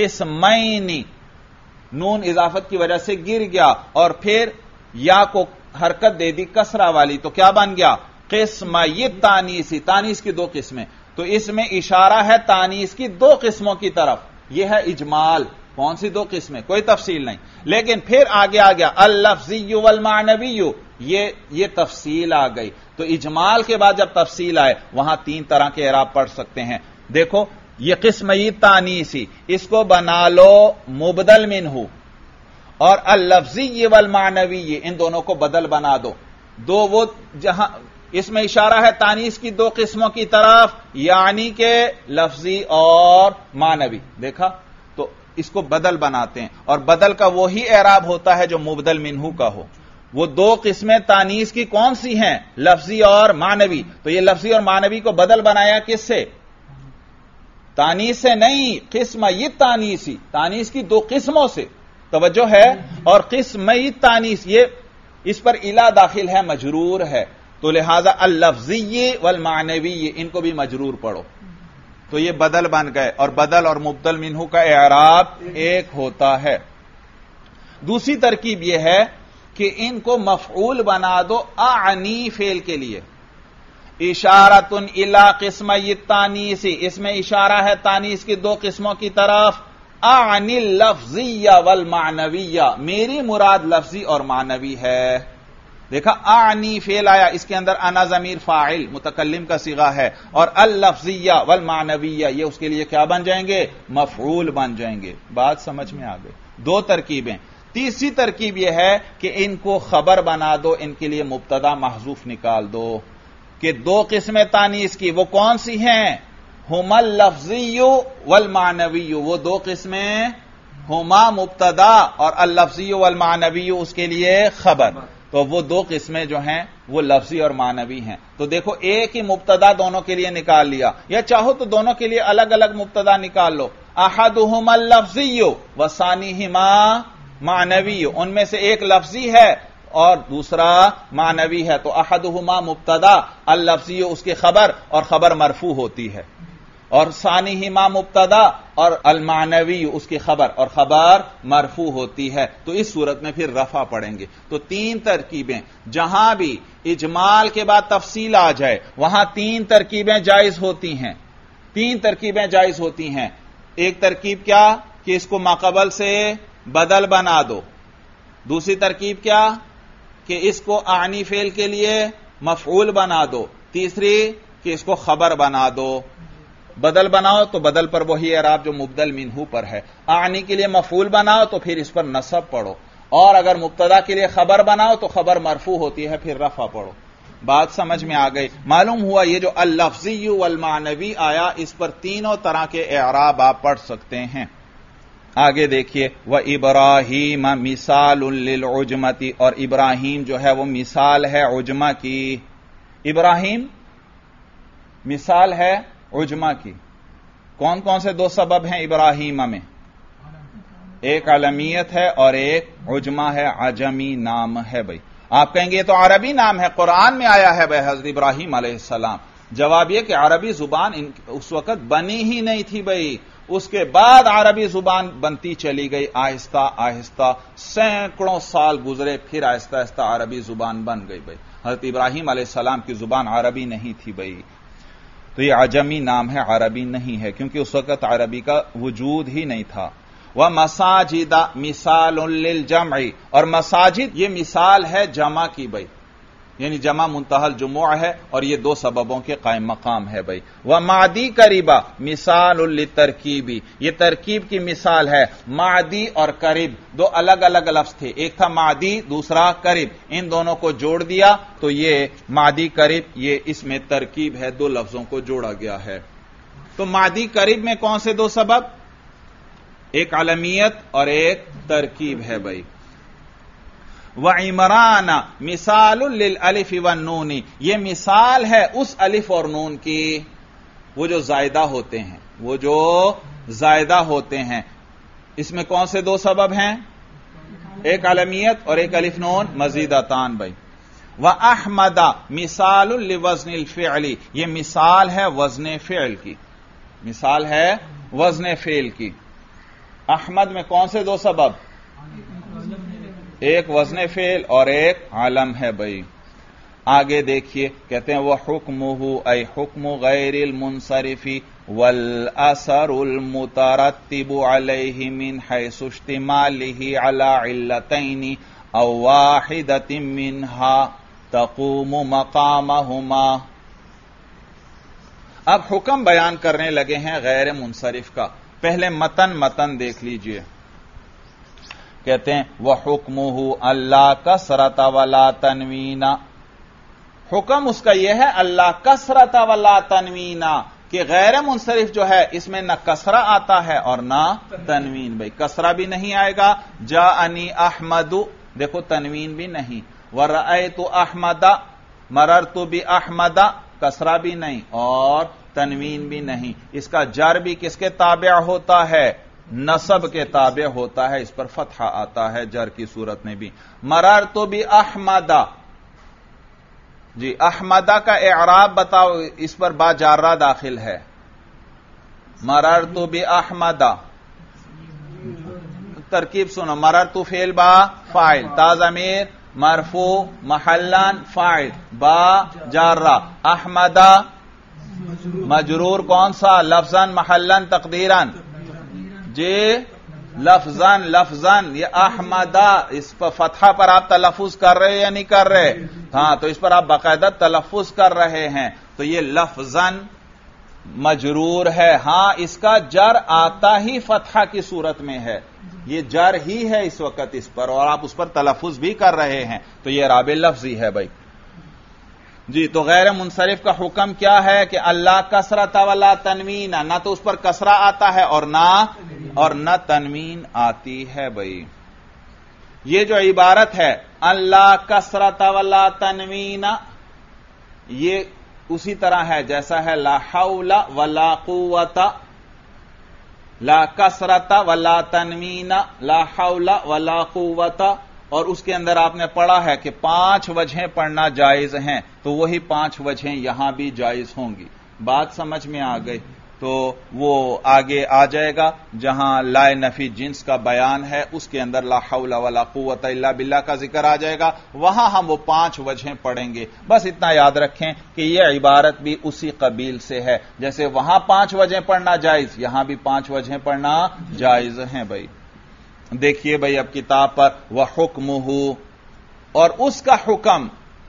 قسمین، نون اضافت کی وجہ سے گر گیا اور پھر یا کو حرکت دے دی کسرہ والی، تو کیا بن گیا؟ قسمی التانیث، تانیث کی 2 قسمیں۔ تو اس میں اشارہ ہے تانیث کی 2 قسموں کی طرف، یہ ہے اجمال۔ کون سی 2 قسمیں؟ کوئی تفصیل نہیں، لیکن پھر آگے آ گیا اللفظی والمعنوی، یہ تفصیل آ گئی۔ تو اجمال کے بعد جب تفصیل آئے وہاں 3 طرح کے اعراب پڑھ سکتے ہیں۔ دیکھو یہ قسمی تانیثی، اس کو بنا لو مبدل منہ، اور اللفظی والمعنوی ان دونوں کو بدل بنا دو، وہ جہاں اس میں اشارہ ہے تانیث کی 2 قسموں کی طرف، یعنی کہ لفظی اور معنوی، دیکھا؟ تو اس کو بدل بناتے ہیں، اور بدل کا وہی اعراب ہوتا ہے جو مبدل منہ کا ہو۔ وہ 2 قسمیں تانیث کی کون سی ہیں؟ لفظی اور معنوی۔ تو یہ لفظی اور معنوی کو بدل بنایا کس سے؟ تانیث سے نہیں، قسمی تانیثی، تانیث کی 2 قسموں سے، توجہ ہے۔ اور قسمی تانیث، یہ اس پر الا داخل ہے، مجرور ہے، تو لہذا اللفظی والمعنوی ان کو بھی مجرور پڑھو، تو یہ بدل بن گئے، اور بدل اور مبدل منہ کا اعراب ایک ہوتا ہے۔ دوسری ترکیب یہ ہے کہ ان کو مفعول بنا دو اعنی فعل کے لیے، اشارۃ الی قسمی التانیث، اس میں اشارہ ہے تانیث کی 2 قسموں کی طرف، اعنی اللفظیہ والمعنویہ، میری مراد لفظی اور معنوی ہے۔ دیکھا اعنی فعل آیا، اس کے اندر انا ضمیر فاعل متکلم کا صیغہ ہے، اور اللفظیہ والمعنویہ یہ اس کے لیے کیا بن جائیں گے؟ مفعول بن جائیں گے۔ بات سمجھ میں آ گئی؟ 2 ترکیبیں۔ تیسری ترکیب یہ ہے کہ ان کو خبر بنا دو، ان کے لیے مبتدا محذوف نکال دو، کہ 2 قسمیں تانیث کی وہ کون سی ہیں؟ ہما اللفظی والمعنوی، وہ 2 قسمیں، ہما مبتدا اور اللفظی والمعنوی اس کے لیے خبر، تو وہ 2 قسمیں جو ہیں وہ لفظی اور معنوی ہیں۔ تو دیکھو ایک ہی مبتدا دونوں کے لیے نکال لیا، یا چاہو تو دونوں کے لیے الگ الگ مبتدا نکال لو، احدہما اللفظی وثانیہما معنوی، ان میں سے ایک لفظی ہے اور دوسرا معنوی ہے، تو احدہما مبتدا، اللفظی اس کی خبر، اور خبر مرفوع ہوتی ہے، اور ثانیہما مبتدا اور المعنوی اس کی خبر، اور خبر مرفوع ہوتی ہے، تو اس صورت میں پھر رفع پڑھیں گے۔ تو 3 ترکیبیں، جہاں بھی اجمال کے بعد تفصیل آ جائے وہاں 3 ترکیبیں جائز ہوتی ہیں، 3 ترکیبیں جائز ہوتی ہیں۔ ایک ترکیب کیا کہ اس کو ماقبل سے بدل بنا دو، دوسری ترکیب کیا کہ اس کو اعنی فعل کے لیے مفعول بنا دو، تیسری کہ اس کو خبر بنا دو، بدل بناؤ تو بدل پر وہی اعراب جو مبدل منہو پر ہے. اعنی کے لیے مفعول بناؤ تو پھر اس پر نصب پڑھو، اور اگر مبتدا کے لیے خبر بناؤ تو خبر مرفوع ہوتی ہے، پھر رفع پڑھو. بات سمجھ میں آ گئی؟ معلوم ہوا یہ جو اللفظی والمعنوی آیا، اس پر تینوں طرح کے اعراب آپ پڑھ سکتے ہیں. آگے دیکھیے، وَإِبْرَاهِيمَ مِثَالٌ لِلْعُجْمَةِ، اور ابراہیم جو ہے وہ مثال ہے عجمہ کی. ابراہیم مثال ہے عجمہ کی. کون کون سے دو سبب ہیں ابراہیم میں؟ ایک علمیت ہے اور ایک عجمہ ہے، عجمی نام ہے. بھائی آپ کہیں گے یہ تو عربی نام ہے، قرآن میں آیا ہے بھائی حضرت ابراہیم علیہ السلام. جواب یہ کہ عربی زبان اس وقت بنی ہی نہیں تھی بھائی، اس کے بعد عربی زبان بنتی چلی گئی آہستہ آہستہ، سینکڑوں سال گزرے، پھر آہستہ آہستہ عربی زبان بن گئی. بھائی حضرت ابراہیم علیہ السلام کی زبان عربی نہیں تھی بھائی، تو یہ عجمی نام ہے، عربی نہیں ہے، کیونکہ اس وقت عربی کا وجود ہی نہیں تھا. وَمَسَاجِدَ مِثَالٌ لِلْجَمْعِ، اور مساجد یہ مثال ہے جمع کی بھائی، یعنی جمع منتہی الجموع ہے، اور یہ دو سببوں کے قائم مقام ہے بھائی. وَمَعْدِی قَرِیبَ مِثَالٌ لِلتَّرْکِیبِ، یہ ترکیب کی مثال ہے. معدی اور قریب دو الگ الگ لفظ تھے، ایک تھا معدی دوسرا قریب، ان دونوں کو جوڑ دیا تو یہ معدی قریب، یہ اس میں ترکیب ہے، دو لفظوں کو جوڑا گیا ہے. تو معدی قریب میں کون سے دو سبب؟ ایک علمیت اور ایک ترکیب ہے بھائی. وَعِمْرَانَ مِثَالٌ لِلْأَلِفِ وَالنُّونِ، یہ مثال ہے اس الف اور نون کی، وہ جو زائدہ ہوتے ہیں، وہ جو زائدہ ہوتے ہیں. اس میں کون سے دو سبب ہیں؟ ایک علمیت اور ایک الف نون مزیدتان بھائی. وَأَحْمَدَ مِثَالٌ لِوَزْنِ الْفِعْلِ، یہ مثال ہے وزن فعل کی، مثال ہے وزن فعل کی. احمد میں کون سے دو سبب؟ ایک وزن فعل اور ایک علم ہے بھائی. آگے دیکھیے، کہتے ہیں وَحُکْمُهُ أي حُکْمُ غَيْرِ الْمُنصَرِفِ وَالْأَثَرُ الْمُتَرَتِّبُ عَلَيْهِ مِنْ حَيْثُ اشْتِمَالِهِ عَلَى عِلَّتَيْنِ أَوْ وَاحِدَةٍ مِنْهَا تَقُومُ مَقَامَهُمَا. اب حکم بیان کرنے لگے ہیں غیر منصرف کا. پہلے متن دیکھ لیجئے. کہتے ہیں وَحُکْمُهُ اللہ کثرت ولا تنوین، حکم اس کا یہ ہے اللہ کثرت ولا تنوین، کہ غیر منصرف جو ہے اس میں نہ کسرہ آتا ہے اور نہ تنوین. بھائی کسرہ بھی نہیں آئے گا. جاءنی احمد، دیکھو تنوین بھی نہیں. وَرَأَيْتُ احمد، مررت بِأَحمد، کسرہ بھی نہیں اور تنوین بھی نہیں. اس کا جر بھی کس کے تابع ہوتا ہے؟ نصب کے تابع ہوتا ہے، اس پر فتحہ آتا ہے جر کی صورت میں بھی. مررت بِأَحْمَدَ، جی احمدہ کا اعراب بتاؤ، اس پر با جارہ داخل ہے. مررت بِأَحْمَدَ، ترکیب سنو، مررت فعل با فاعل، تا ضمیر مرفوع محلاً فاعل، با جارہ، احمدہ مجرور کون سا؟ لفظاً محلاً تقدیراً، جی لفظاً یہ احمدہ، اس پر فتحہ پر آپ تلفظ کر رہے یا نہیں کر رہے؟ ہاں، تو اس پر آپ باقاعدہ تلفظ کر رہے ہیں، تو یہ لفظاً مجرور ہے. ہاں اس کا جر آتا ہی فتحہ کی صورت میں ہے، یہ جر ہی ہے اس وقت اس پر، اور آپ اس پر تلفظ بھی کر رہے ہیں، تو یہ اعراب لفظی ہے بھائی. جی تو غیر منصرف کا حکم کیا ہے کہ اللہ کسرت ولا تنوین، نہ تو اس پر کسرہ آتا ہے اور نہ تنوین آتی ہے بھائی. یہ جو عبارت ہے اللہ کسرت ولا تنوین، یہ اسی طرح ہے جیسا ہے لا حول ولا قوت، لا کسرت ولا تنوین، لا حول ولا قوت. اور اس کے اندر آپ نے پڑھا ہے کہ 5 وجہیں پڑھنا جائز ہیں، تو وہی 5 وجہیں یہاں بھی جائز ہوں گی. بات سمجھ میں آ گئی؟ تو وہ آگے آ جائے گا جہاں لا نفی جنس کا بیان ہے، اس کے اندر لا حول ولا قوت الا باللہ کا ذکر آ جائے گا، وہاں ہم وہ 5 وجہیں پڑھیں گے. بس اتنا یاد رکھیں کہ یہ عبارت بھی اسی قبیل سے ہے، جیسے وہاں 5 وجہیں پڑھنا جائز، یہاں بھی 5 وجہیں پڑھنا جائز ہیں بھائی. دیکھیے بھائی اب کتاب پر وَحُکْمُهُ، اور اس کا حکم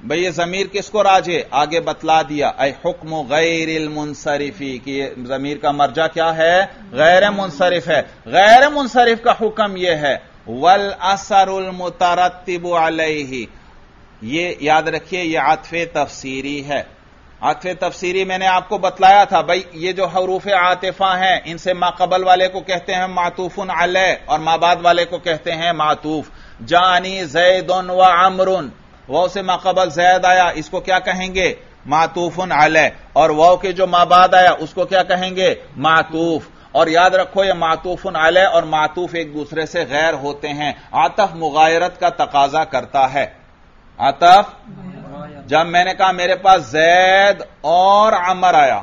بھئی یہ ضمیر کس کو راجع؟ آگے بتلا دیا، اے حکم غیر المنصرفی، کہ یہ ضمیر کا مرجع کیا ہے؟ غیر منصرف ہے۔ غیر منصرف کا حکم یہ ہے والاثر المترتب علیہ، یہ یاد رکھیے یہ عطف تفسیری ہے۔ عطف تفسیری میں نے آپ کو بتلایا تھا بھئی یہ جو حروف عاطفہ ہیں ان سے ما قبل والے کو کہتے ہیں معطوف علیہ اور ما بعد والے کو کہتے ہیں معطوف۔ جانی زید و عمر، واو سے ما قبل زید آیا اس کو کیا کہیں گے؟ معطوف علیہ، اور واو کے جو ما بعد آیا اس کو کیا کہیں گے؟ معطوف۔ اور یاد رکھو یہ معطوف علیہ اور معطوف ایک دوسرے سے غیر ہوتے ہیں، عطف مغایرت کا تقاضا کرتا ہے۔ عطف، جب میں نے کہا میرے پاس زید اور عمر آیا،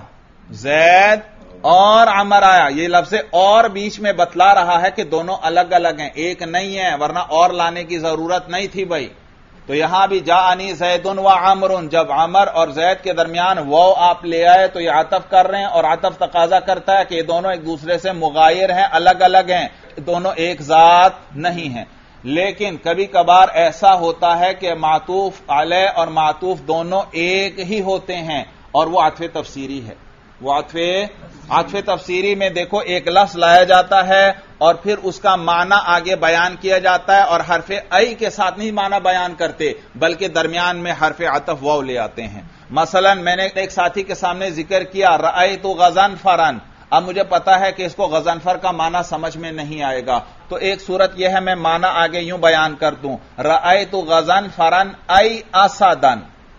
زید اور عمر آیا، یہ لفظ اور بیچ میں بتلا رہا ہے کہ دونوں الگ الگ ہیں، ایک نہیں ہے، ورنہ اور لانے کی ضرورت نہیں تھی بھائی۔ تو یہاں بھی جاءنی زید و عمر، جب عمر اور زید کے درمیان واو آپ لے آئے تو یہ عطف کر رہے ہیں، اور عطف تقاضا کرتا ہے کہ یہ دونوں ایک دوسرے سے مغایر ہیں، الگ الگ ہیں، دونوں ایک ذات نہیں ہیں۔ لیکن کبھی کبھار ایسا ہوتا ہے کہ معطوف علیہ اور معطوف دونوں ایک ہی ہوتے ہیں، اور وہ عطف تفسیری ہے۔ وہ عطف تفسیری میں دیکھو ایک لفظ لایا جاتا ہے اور پھر اس کا معنی آگے بیان کیا جاتا ہے، اور حرف ای کے ساتھ نہیں معنی بیان کرتے بلکہ درمیان میں حرف عطف واو لے آتے ہیں۔ مثلا میں نے ایک ساتھی کے سامنے ذکر کیا رأیت غضنفرا، اب مجھے پتا ہے کہ اس کو غضنفر کا معنی سمجھ میں نہیں آئے گا، تو ایک صورت یہ ہے میں معنی آگے یوں بیان کر دوں، رأیت غضنفرا ای اسدا،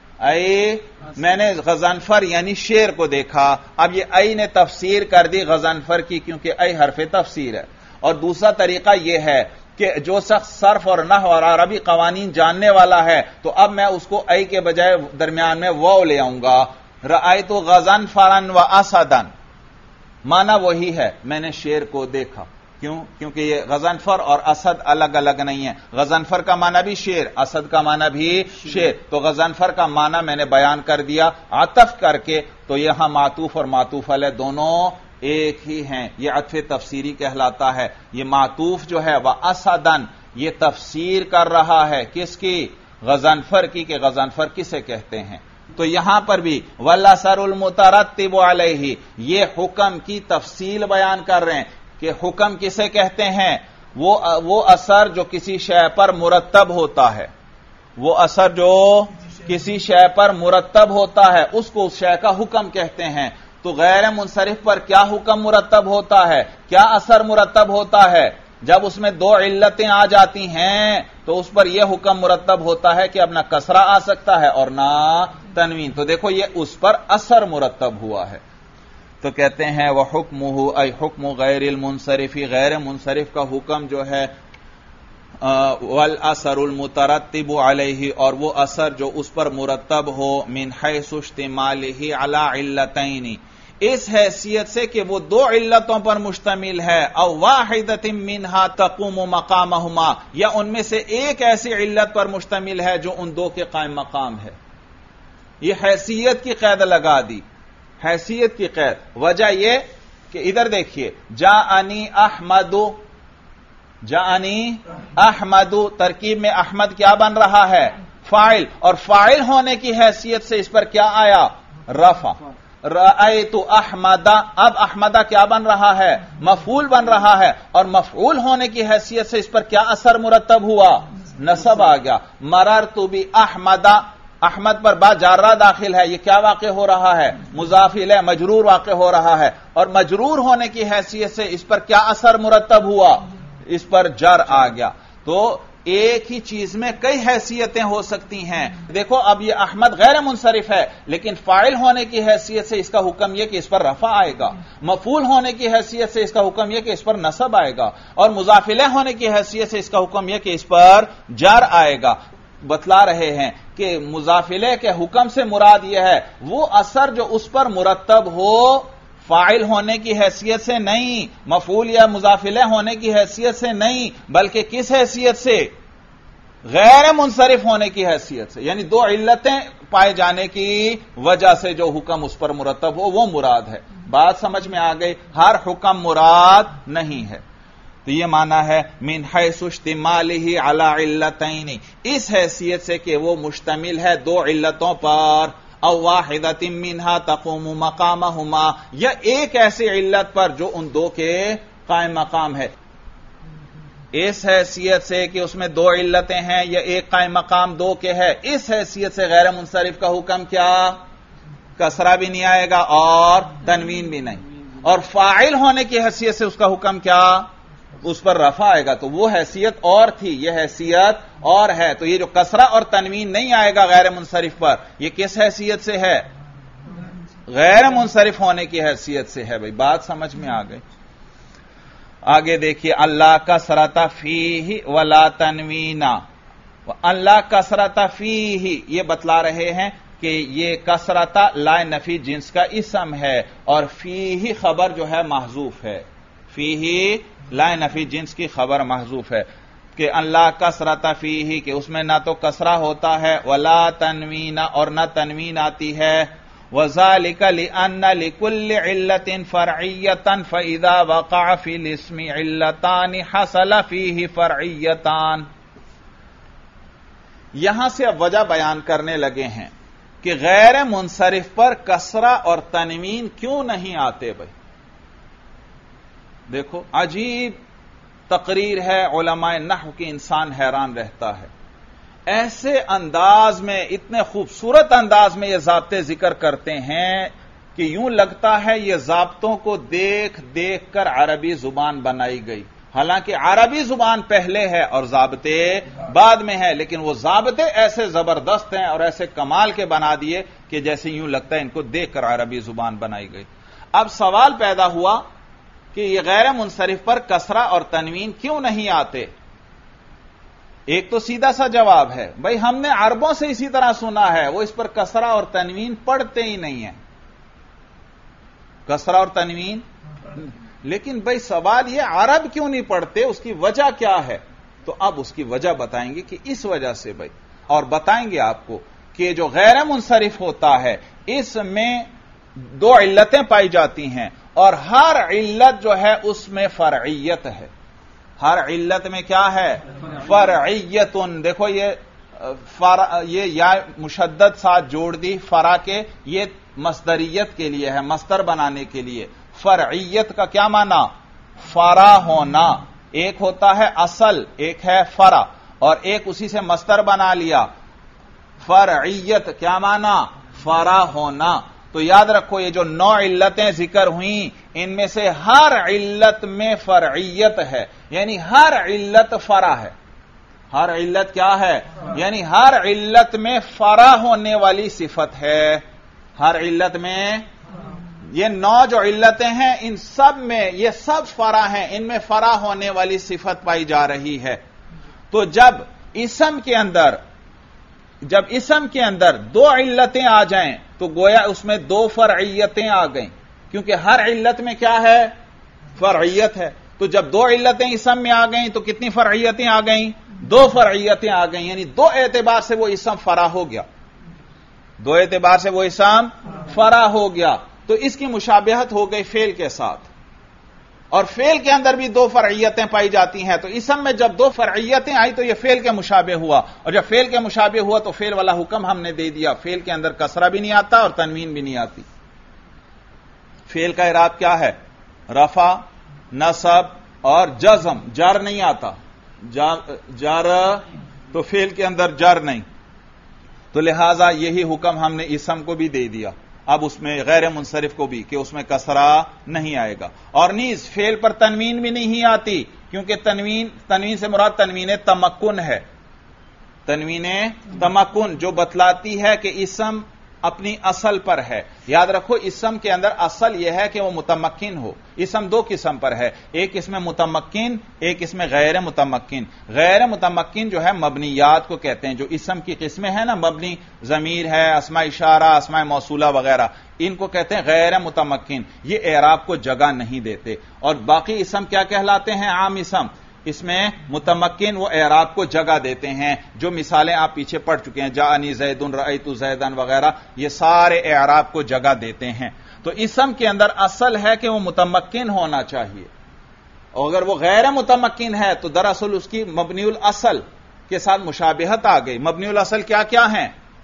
ای میں نے غضنفر یعنی شیر کو دیکھا۔ اب یہ ای نے تفسیر کر دی غضنفر کی، کیونکہ ای حرف تفسیر ہے۔ اور دوسرا طریقہ یہ ہے کہ جو شخص صرف اور نحو اور عربی قوانین جاننے والا ہے تو اب میں اس کو ای کے بجائے درمیان میں واو لے آؤں گا، رأیت غضنفرا و اسدا، معنی وہی ہے، میں نے شیر کو دیکھا۔ کیوں؟ کیونکہ یہ غضنفر اور اسد الگ الگ نہیں ہیں، غضنفر کا معنی بھی شیر، اسد کا معنی بھی شیر، تو غضنفر کا معنی میں نے بیان کر دیا عطف کر کے، تو یہاں معطوف اور معطوف علیہ دونوں ایک ہی ہیں، یہ عطف تفسیری کہلاتا ہے۔ یہ معطوف جو ہے وہ اسدن، یہ تفسیر کر رہا ہے کس کی؟ غضنفر کی، کہ غضنفر کسے کہتے ہیں۔ تو یہاں پر بھی والاثر المترتب علیہ، یہ حکم کی تفصیل بیان کر رہے ہیں کہ حکم کسے کہتے ہیں؟ وہ اثر جو کسی شے پر مرتب ہوتا ہے، وہ اثر جو کسی شے پر مرتب ہوتا ہے اس کو اس شے کا حکم کہتے ہیں۔ تو غیر منصرف پر کیا حکم مرتب ہوتا ہے، کیا اثر مرتب ہوتا ہے؟ جب اس میں دو علتیں آ جاتی ہیں تو اس پر یہ حکم مرتب ہوتا ہے کہ اب نہ کسرہ آ سکتا ہے اور نہ تنوین، تو دیکھو یہ اس پر اثر مرتب ہوا ہے۔ تو کہتے ہیں وہ حکم اے حکم غیر المنصرفی، غیر منصرف کا حکم جو ہے والاثر المترتب علیہ، اور وہ اثر جو اس پر مرتب ہو من حیث اشتمالہ علی علتین، اس حیثیت سے کہ وہ دو علتوں پر مشتمل ہے، او واحدۃ منہا تقوم مقامہما، یا ان میں سے ایک ایسی علت پر مشتمل ہے جو ان دو کے قائم مقام ہے۔ یہ حیثیت کی قید لگا دی، حیثیت کی قید۔ وجہ یہ کہ ادھر دیکھیے جاءنی احمد، جاءنی احمد، ترکیب میں احمد کیا بن رہا ہے؟ فاعل، اور فاعل ہونے کی حیثیت سے اس پر کیا آیا؟ رفع۔ رأیت احمد، اب احمدہ کیا بن رہا ہے؟ مفعول بن رہا ہے، اور مفعول ہونے کی حیثیت سے اس پر کیا اثر مرتب ہوا؟ نصب آ گیا۔ مررت باحمد، احمد پر با جارہ داخل ہے، یہ کیا واقع ہو رہا ہے؟ مضاف الیہ مجرور واقع ہو رہا ہے، اور مجرور ہونے کی حیثیت سے اس پر کیا اثر مرتب ہوا؟ اس پر جر آ گیا۔ تو ایک ہی چیز میں کئی حیثیتیں ہو سکتی ہیں۔ دیکھو اب یہ احمد غیر منصرف ہے، لیکن فاعل ہونے کی حیثیت سے اس کا حکم یہ کہ اس پر رفع آئے گا، مفعول ہونے کی حیثیت سے اس کا حکم یہ کہ اس پر نصب آئے گا، اور مضاف الیہ ہونے کی حیثیت سے اس کا حکم یہ کہ اس پر جر آئے گا۔ بتلا رہے ہیں کہ مضاف الیہ کے حکم سے مراد یہ ہے وہ اثر جو اس پر مرتب ہو، فاعل ہونے کی حیثیت سے نہیں، مفعول یا مضاف الیہ ہونے کی حیثیت سے نہیں، بلکہ کس حیثیت سے؟ غیر منصرف ہونے کی حیثیت سے، یعنی دو علتیں پائے جانے کی وجہ سے جو حکم اس پر مرتب ہو وہ مراد ہے۔ بات سمجھ میں آ گئی؟ ہر حکم مراد نہیں ہے۔ تو یہ معنی ہے من حیث اشتمالہ علی علتین، اس حیثیت سے کہ وہ مشتمل ہے دو علتوں پر، او واحدۃ منہا تقوم مقامہما، یا ایک ایسی علت پر جو ان دو کے قائم مقام ہے۔ اس حیثیت سے کہ اس میں دو علتیں ہیں یا ایک قائم مقام دو کے ہے، اس حیثیت سے غیر منصرف کا حکم کیا؟ کسرہ بھی نہیں آئے گا اور تنوین بھی نہیں، اور فاعل ہونے کی حیثیت سے اس کا حکم کیا؟ اس پر رفع آئے گا۔ تو وہ حیثیت اور تھی، یہ حیثیت اور ہے۔ تو یہ جو کسرہ اور تنوین نہیں آئے گا غیر منصرف پر، یہ کس حیثیت سے ہے؟ غیر منصرف ہونے کی حیثیت سے ہے۔ بھائی بات سمجھ میں آ گئی؟ آگے دیکھیے، اللہ کسرۃ فیہ ولا تنوین، اللہ کسرۃ فیہ، یہ بتلا رہے ہیں کہ یہ کسرۃ لا نفی جنس کا اسم ہے، اور فیہ خبر جو ہے محذوف ہے، فیہ لا نفی جنس کی خبر محذوف ہے، کہ اللہ کسرۃ فیہ، کہ اس میں نہ تو کسرہ ہوتا ہے ولا تنوین، اور نہ تنوین آتی ہے۔ وذلك لأن لكل علة فرعية فإذا وقع في الاسم علتان حصل فيه فرعيتان۔ یہاں سے اب وجہ بیان کرنے لگے ہیں کہ غیر منصرف پر کسرہ اور تنوین کیوں نہیں آتے۔ بھائی دیکھو، عجیب تقریر ہے علماء نحو کی، انسان حیران رہتا ہے۔ ایسے انداز میں، اتنے خوبصورت انداز میں یہ ضابطے ذکر کرتے ہیں کہ یوں لگتا ہے یہ ضابطوں کو دیکھ دیکھ کر عربی زبان بنائی گئی، حالانکہ عربی زبان پہلے ہے اور ضابطے بعد میں ہے، لیکن وہ ضابطے ایسے زبردست ہیں اور ایسے کمال کے بنا دیے کہ جیسے یوں لگتا ہے ان کو دیکھ کر عربی زبان بنائی گئی۔ اب سوال پیدا ہوا کہ یہ غیر منصرف پر کسرہ اور تنوین کیوں نہیں آتے؟ ایک تو سیدھا سا جواب ہے، بھائی ہم نے عربوں سے اسی طرح سنا ہے، وہ اس پر کسرہ اور تنوین پڑھتے ہی نہیں ہیں، کسرہ اور تنوین۔ لیکن بھائی سوال یہ، عرب کیوں نہیں پڑھتے، اس کی وجہ کیا ہے؟ تو اب اس کی وجہ بتائیں گے کہ اس وجہ سے بھائی، اور بتائیں گے آپ کو کہ جو غیر منصرف ہوتا ہے اس میں دو علتیں پائی جاتی ہیں، اور ہر علت جو ہے اس میں فرعیت ہے۔ ہر علت میں کیا ہے؟ فرعیت۔ دیکھو یہ یا مشدد ساتھ جوڑ دی فرع کے، یہ مصدریت کے لیے ہے، مصدر بنانے کے لیے۔ فرعیت کا کیا معنی؟ فرع ہونا۔ ایک ہوتا ہے اصل، ایک ہے فرع، اور ایک اسی سے مصدر بنا لیا۔ فرعیت کیا معنی؟ فرع ہونا۔ تو یاد رکھو یہ جو 9 علتیں ذکر ہوئیں ان میں سے ہر علت میں فرعیت ہے، یعنی ہر علت فرع ہے۔ ہر علت کیا ہے؟ یعنی ہر علت میں فرع ہونے والی صفت ہے۔ ہر علت میں یہ 9 جو علتیں ہیں ان سب میں یہ سب فرع ہیں، ان میں فرع ہونے والی صفت پائی جا رہی ہے۔ تو جب اسم کے اندر 2 علتیں آ جائیں تو گویا اس میں 2 فرعیتیں آ گئیں، کیونکہ ہر علت میں کیا ہے؟ فرعیت ہے۔ تو جب 2 علتیں اسم میں آ گئیں تو کتنی فرعیتیں آ گئیں؟ 2 فرعیتیں آ گئیں، یعنی 2 اعتبار سے وہ اسم فرع ہو گیا، 2 اعتبار سے وہ اسم فرع ہو گیا۔ تو اس کی مشابہت ہو گئی فعل کے ساتھ، اور فعل کے اندر بھی 2 فرعیتیں پائی جاتی ہیں، تو اسم میں جب 2 فرعیتیں آئی تو یہ فعل کے مشابہ ہوا، اور جب فعل کے مشابہ ہوا تو فعل والا حکم ہم نے دے دیا، فعل کے اندر کسرہ بھی نہیں آتا اور تنوین بھی نہیں آتی۔ فعل کا اعراب کیا ہے؟ رفع، نصب اور جزم، جر نہیں آتا، جر تو فعل کے اندر جر نہیں، تو لہذا یہی حکم ہم نے اسم کو بھی دے دیا، اب اس میں غیر منصرف کو بھی، کہ اس میں کسرہ نہیں آئے گا، اور نیز فعل پر تنوین بھی نہیں آتی، کیونکہ تنوین سے مراد تنوین تمکن ہے، تنوین تمکن جو بتلاتی ہے کہ اسم اپنی اصل پر ہے۔ یاد رکھو اسم کے اندر اصل یہ ہے کہ وہ متمکن ہو۔ اسم 2 قسم پر ہے، ایک اس میں متمکن، ایک اس میں غیر متمکن۔ غیر متمکن جو ہے مبنیات کو کہتے ہیں، جو اسم کی قسمیں ہیں نا، مبنی ضمیر ہے، اسماء اشارہ، اسماء موصولہ وغیرہ، ان کو کہتے ہیں غیر متمکن، یہ اعراب کو جگہ نہیں دیتے۔ اور باقی اسم کیا کہلاتے ہیں؟ عام اسم، اس میں متمکن وہ اعراب کو جگہ دیتے ہیں، جو مثالیں آپ پیچھے پڑھ چکے ہیں، جاءنی زید، رأیت زیدن وغیرہ، یہ سارے اعراب کو جگہ دیتے ہیں۔ تو اسم کے اندر اصل ہے کہ وہ متمکن ہونا چاہیے، اور اگر وہ غیر متمکن ہے تو دراصل اس کی مبنی الاصل کے ساتھ مشابہت آ گئی. مبنی الاصل کیا کیا ہیں؟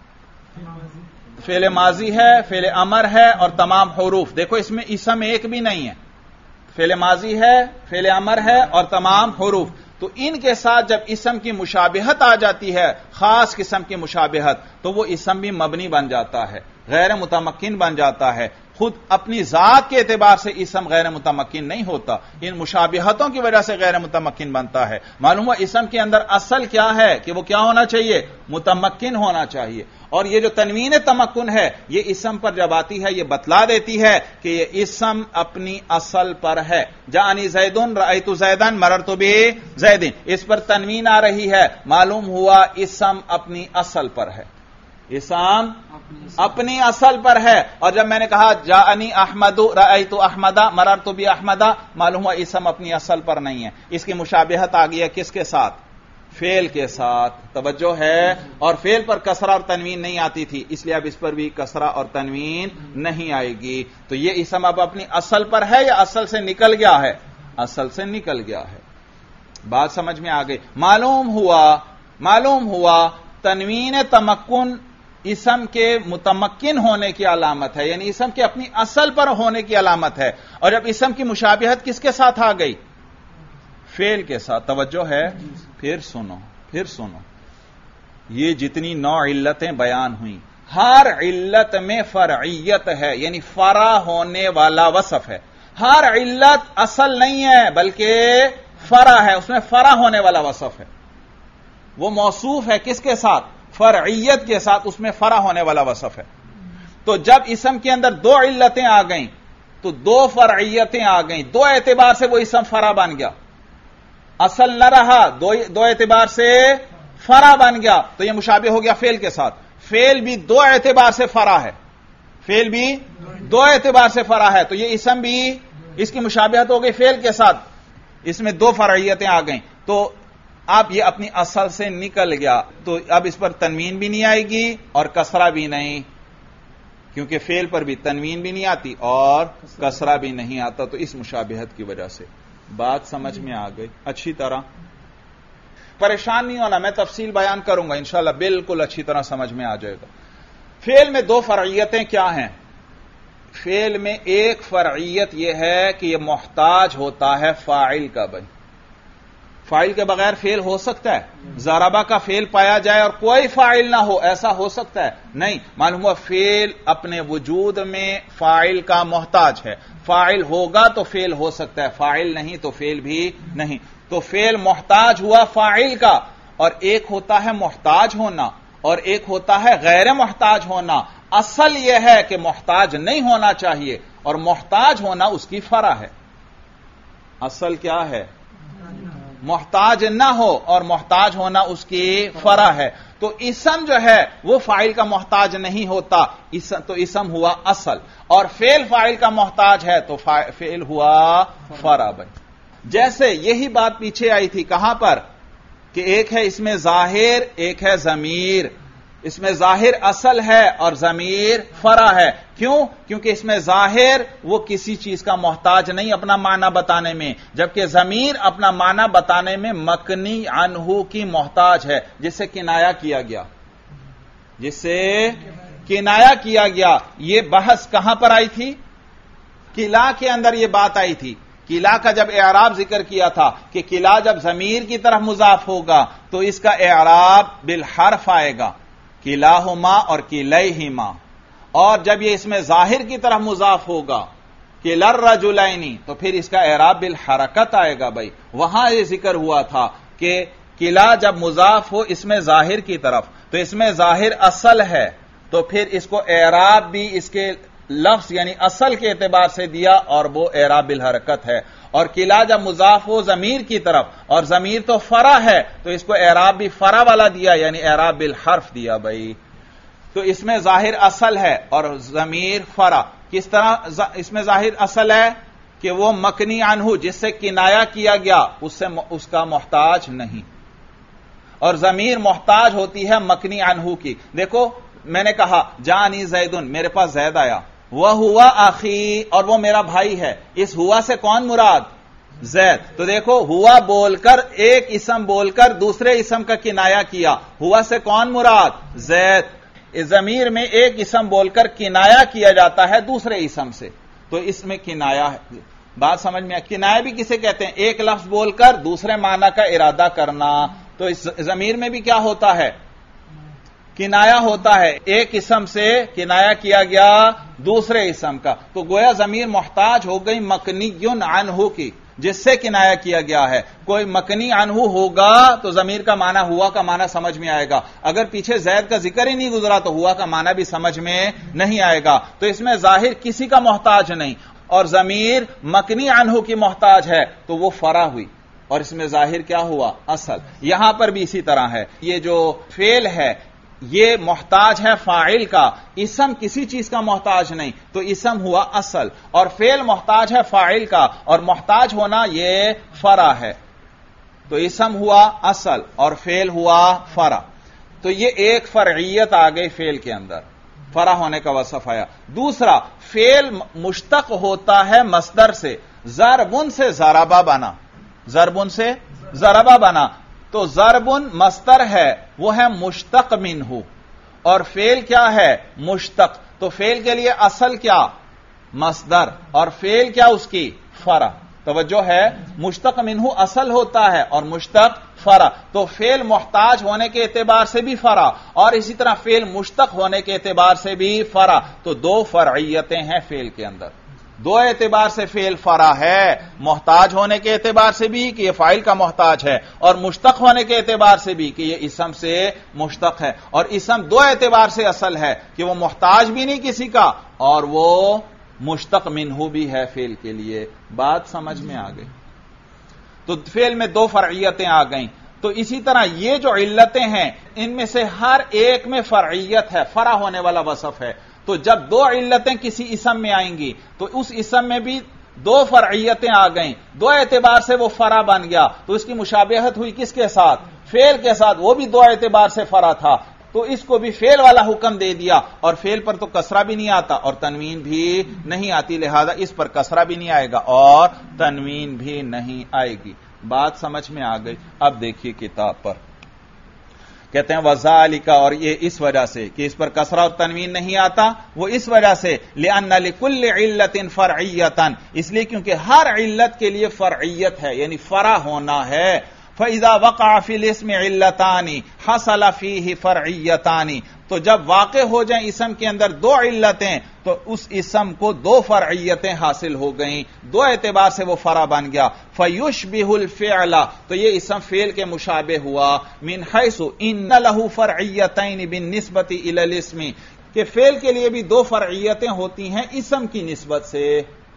فعل ماضی ہے، فعل امر ہے اور تمام حروف. دیکھو اس میں اسم ایک بھی نہیں ہے. فعل ماضی ہے، فعل امر ہے اور تمام حروف. تو ان کے ساتھ جب اسم کی مشابہت آ جاتی ہے، خاص قسم کی مشابہت، تو وہ اسم بھی مبنی بن جاتا ہے، غیر متمکن بن جاتا ہے. خود اپنی ذات کے اعتبار سے اسم غیر متمکن نہیں ہوتا، ان مشابہتوں کی وجہ سے غیر متمکن بنتا ہے. معلوم ہوا اسم کے اندر اصل کیا ہے کہ وہ کیا ہونا چاہیے؟ متمکن ہونا چاہیے. اور یہ جو تنوین تمکن ہے یہ اسم پر جب آتی ہے یہ بتلا دیتی ہے کہ یہ اسم اپنی اصل پر ہے. جاءنی زیدن رأیت زیدن مررت بزیدن، اس پر تنوین آ رہی ہے، معلوم ہوا اسم اپنی اصل پر ہے. اسم اپنی اصل پر ہے. اور جب میں نے کہا جاءنی احمد رأیت احمد مررت باحمد، معلوم ہوا اسم اپنی اصل پر نہیں ہے. اس کی مشابہت آ گئی ہے کس کے ساتھ؟ فعل کے ساتھ. توجہ ہے. اور فعل پر کسرہ اور تنوین نہیں آتی تھی، اس لیے اب اس پر بھی کسرہ اور تنوین نہیں آئے گی. تو یہ اسم اب اپنی اصل پر ہے یا اصل سے نکل گیا ہے؟ اصل سے نکل گیا ہے. بات سمجھ میں آ گئی. معلوم ہوا تنوین تمکن اسم کے متمکن ہونے کی علامت ہے، یعنی اسم کے اپنی اصل پر ہونے کی علامت ہے. اور جب اسم کی مشابہت کس کے ساتھ آ گئی؟ فعل کے ساتھ. توجہ ہے. پھر سنو یہ جتنی 9 علتیں بیان ہوئیں، ہر علت میں فرعیت ہے، یعنی فرع ہونے والا وصف ہے. ہر علت اصل نہیں ہے بلکہ فرع ہے، اس میں فرع ہونے والا وصف ہے. وہ موصوف ہے کس کے ساتھ؟ فرعیت کے ساتھ، اس میں فرع ہونے والا وصف ہے. تو جب اسم کے اندر 2 علتیں آ گئیں تو 2 فرعیتیں آ گئیں، 2 اعتبار سے وہ اسم فرع بن گیا. اصل نہ رہا، 2 اعتبار سے فرع بن گیا. تو یہ مشابہ ہو گیا فعل کے ساتھ. فعل بھی 2 اعتبار سے فرع ہے، فعل بھی 2 اعتبار سے فرع ہے. تو یہ اسم بھی، اس کی مشابہت ہو گئی فعل کے ساتھ، اس میں 2 فرعیتیں آ گئیں. تو اب یہ اپنی اصل سے نکل گیا، تو اب اس پر تنوین بھی نہیں آئے گی اور کسرہ بھی نہیں، کیونکہ فعل پر بھی تنوین بھی نہیں آتی اور کسرہ بھی نہیں آتا. تو اس مشابہت کی وجہ سے بات سمجھ میں آ گئی. اچھی طرح پریشان نہیں ہونا، میں تفصیل بیان کروں گا انشاءاللہ، بالکل اچھی طرح سمجھ میں آ جائے گا. فعل میں 2 فرعیتیں کیا ہیں؟ فعل میں ایک فرعیت یہ ہے کہ یہ محتاج ہوتا ہے فاعل کا. بھائی فاعل کے بغیر فعل ہو سکتا ہے؟ ضربہ کا فعل پایا جائے اور کوئی فاعل نہ ہو، ایسا ہو سکتا ہے؟ نہیں. معلوم ہوا فعل اپنے وجود میں فاعل کا محتاج ہے. فاعل ہوگا تو فعل ہو سکتا ہے، فاعل نہیں تو فعل بھی نہیں. تو فعل محتاج ہوا فاعل کا. اور ایک ہوتا ہے محتاج ہونا اور ایک ہوتا ہے غیر محتاج ہونا. اصل یہ ہے کہ محتاج نہیں ہونا چاہیے اور محتاج ہونا اس کی فرع ہے. اصل کیا ہے؟ محتاج نہ ہو اور محتاج ہونا اس کی فرع ہے. تو اسم جو ہے وہ فاعل کا محتاج نہیں ہوتا، تو اسم ہوا اصل. اور فعل فاعل کا محتاج ہے تو فعل ہوا فرع. بھائی جیسے یہی بات پیچھے آئی تھی کہاں پر کہ ایک ہے اس میں ظاہر، ایک ہے ضمیر. اس میں ظاہر اصل ہے اور ضمیر فرع ہے. کیوں؟ کیونکہ اس میں ظاہر وہ کسی چیز کا محتاج نہیں اپنا معنی بتانے میں، جبکہ ضمیر اپنا معنی بتانے میں مکنی عنہ کی محتاج ہے، جس سے کنایا کیا گیا. یہ بحث کہاں پر آئی تھی؟ قلع کے اندر یہ بات آئی تھی. قلع کا جب اعراب ذکر کیا تھا کہ قلع جب ضمیر کی طرف مضاف ہوگا تو اس کا اعراب بالحرف آئے گا، قلعہما اور قلیہما. اور جب یہ اس میں ظاہر کی طرف مضاف ہوگا قلع الرجلین تو پھر اس کا اعراب بالحرکت آئے گا. بھائی وہاں یہ ذکر ہوا تھا کہ قلع جب مضاف ہو اس میں ظاہر کی طرف تو اس میں ظاہر اصل ہے، تو پھر اس کو اعراب بھی اس کے لفظ یعنی اصل کے اعتبار سے دیا اور وہ اعراب بالحرکت ہے. اور قلع جب مضاف ہو ضمیر کی طرف اور ضمیر تو فرع ہے تو اس کو اعراب بھی فرع والا دیا یعنی اعراب بالحرف دیا. بھائی تو اس میں ظاہر اصل ہے اور ضمیر فرع. کس طرح اس میں ظاہر اصل ہے کہ وہ مکنی عنہ جس سے کنایا کیا گیا اس کا محتاج نہیں، اور ضمیر محتاج ہوتی ہے مکنی عنہ کی. دیکھو میں نے کہا جانی زیدن، میرے پاس زید آیا، وہ ہوا اخی اور وہ میرا بھائی ہے. اس ہوا سے کون مراد؟ زید. تو دیکھو ہوا بول کر ایک اسم بول کر دوسرے اسم کا کنایا کیا. ہوا سے کون مراد؟ زید. ضمیر میں ایک اسم بول کر کنایا کیا جاتا ہے دوسرے اسم سے، تو اس میں کنایا ہے. بات سمجھ میں؟ کنایا بھی کسے کہتے ہیں؟ ایک لفظ بول کر دوسرے معنی کا ارادہ کرنا. تو اس ضمیر میں بھی کیا ہوتا ہے؟ کنایا ہوتا ہے. ایک اسم سے کنایا کیا گیا دوسرے اسم کا، تو گویا ضمیر محتاج ہو گئی مکنی عنہ کی، جس سے کنایا کیا گیا ہے. کوئی مکنی عنہ ہوگا تو ضمیر کا معنی ہوا کا معنی سمجھ میں آئے گا. اگر پیچھے زید کا ذکر ہی نہیں گزرا تو ہوا کا معنی بھی سمجھ میں نہیں آئے گا. تو اس میں ظاہر کسی کا محتاج نہیں، اور ضمیر مکنی عنہ کی محتاج ہے تو وہ فرع ہوئی، اور اس میں ظاہر کیا ہوا؟ اصل. یہاں پر بھی اسی طرح ہے. یہ جو فعل ہے یہ محتاج ہے فاعل کا، اسم کسی چیز کا محتاج نہیں، تو اسم ہوا اصل، اور فعل محتاج ہے فاعل کا، اور محتاج ہونا یہ فرع ہے. تو اسم ہوا اصل اور فعل ہوا فرع. تو یہ ایک فرعیت آ گئی فعل کے اندر، فرع ہونے کا وصف آیا. دوسرا، فعل مشتق ہوتا ہے مصدر سے. ضربن سے ضربہ بنا، ضربن سے ضربہ بنا. تو ضربن مصدر ہے، وہ ہے مشتق منہ، اور فعل کیا ہے؟ مشتق. تو فعل کے لیے اصل کیا؟ مصدر، اور فعل کیا اس کی؟ فرع. توجہ ہے، مشتق منہ اصل ہوتا ہے اور مشتق فرع. تو فعل محتاج ہونے کے اعتبار سے بھی فرع، اور اسی طرح فعل مشتق ہونے کے اعتبار سے بھی فرع. تو دو فرعیتیں ہیں فعل کے اندر. دو اعتبار سے فعل فرع ہے، محتاج ہونے کے اعتبار سے بھی کہ یہ فاعل کا محتاج ہے، اور مشتق ہونے کے اعتبار سے بھی کہ یہ اسم سے مشتق ہے. اور اسم دو اعتبار سے اصل ہے کہ وہ محتاج بھی نہیں کسی کا، اور وہ مشتق منہ بھی ہے فعل کے لیے. بات سمجھ میں آ گئی؟ تو فعل میں دو فرعیتیں آ گئیں. تو اسی طرح یہ جو علتیں ہیں ان میں سے ہر ایک میں فرعیت ہے، فرع ہونے والا وصف ہے. تو جب دو علتیں کسی اسم میں آئیں گی تو اس اسم میں بھی دو فرعیتیں آ گئیں، دو اعتبار سے وہ فرع بن گیا. تو اس کی مشابہت ہوئی کس کے ساتھ؟ فعل کے ساتھ. وہ بھی دو اعتبار سے فرع تھا، تو اس کو بھی فعل والا حکم دے دیا. اور فعل پر تو کسرہ بھی نہیں آتا اور تنوین بھی نہیں آتی، لہذا اس پر کسرہ بھی نہیں آئے گا اور تنوین بھی نہیں آئے گی. بات سمجھ میں آ گئی؟ اب دیکھیے کتاب پر کہتے ہیں وذالک، اور یہ اس وجہ سے کہ اس پر کسرہ اور تنوین نہیں آتا، وہ اس وجہ سے لأن لكل علت فرعیۃ، اس لیے کیونکہ ہر علت کے لیے فرعیت ہے، یعنی فرع ہونا ہے. فَإِذَا وَقَعَ فِي الْإِسْمِ عِلَّتَانِ حَصَلَ فِيهِ فَرْعِيَّتَانِ، تو جب واقع ہو جائیں اسم کے اندر دو علتیں تو اس اسم کو دو فرعیتیں حاصل ہو گئیں، دو اعتبار سے وہ فرع بن گیا. فَيُشْبِهُ الْفِعْلَ، تو یہ اسم فعل کے مشابہ ہوا. مِنْ حَيْثُ إِنَّ لَهُ فَرْعِيَّتَيْنِ بِالنِّسْبَةِ إِلَى الْإِسْمِ، کہ فعل کے لیے بھی دو فرعیتیں ہوتی ہیں اسم کی نسبت سے.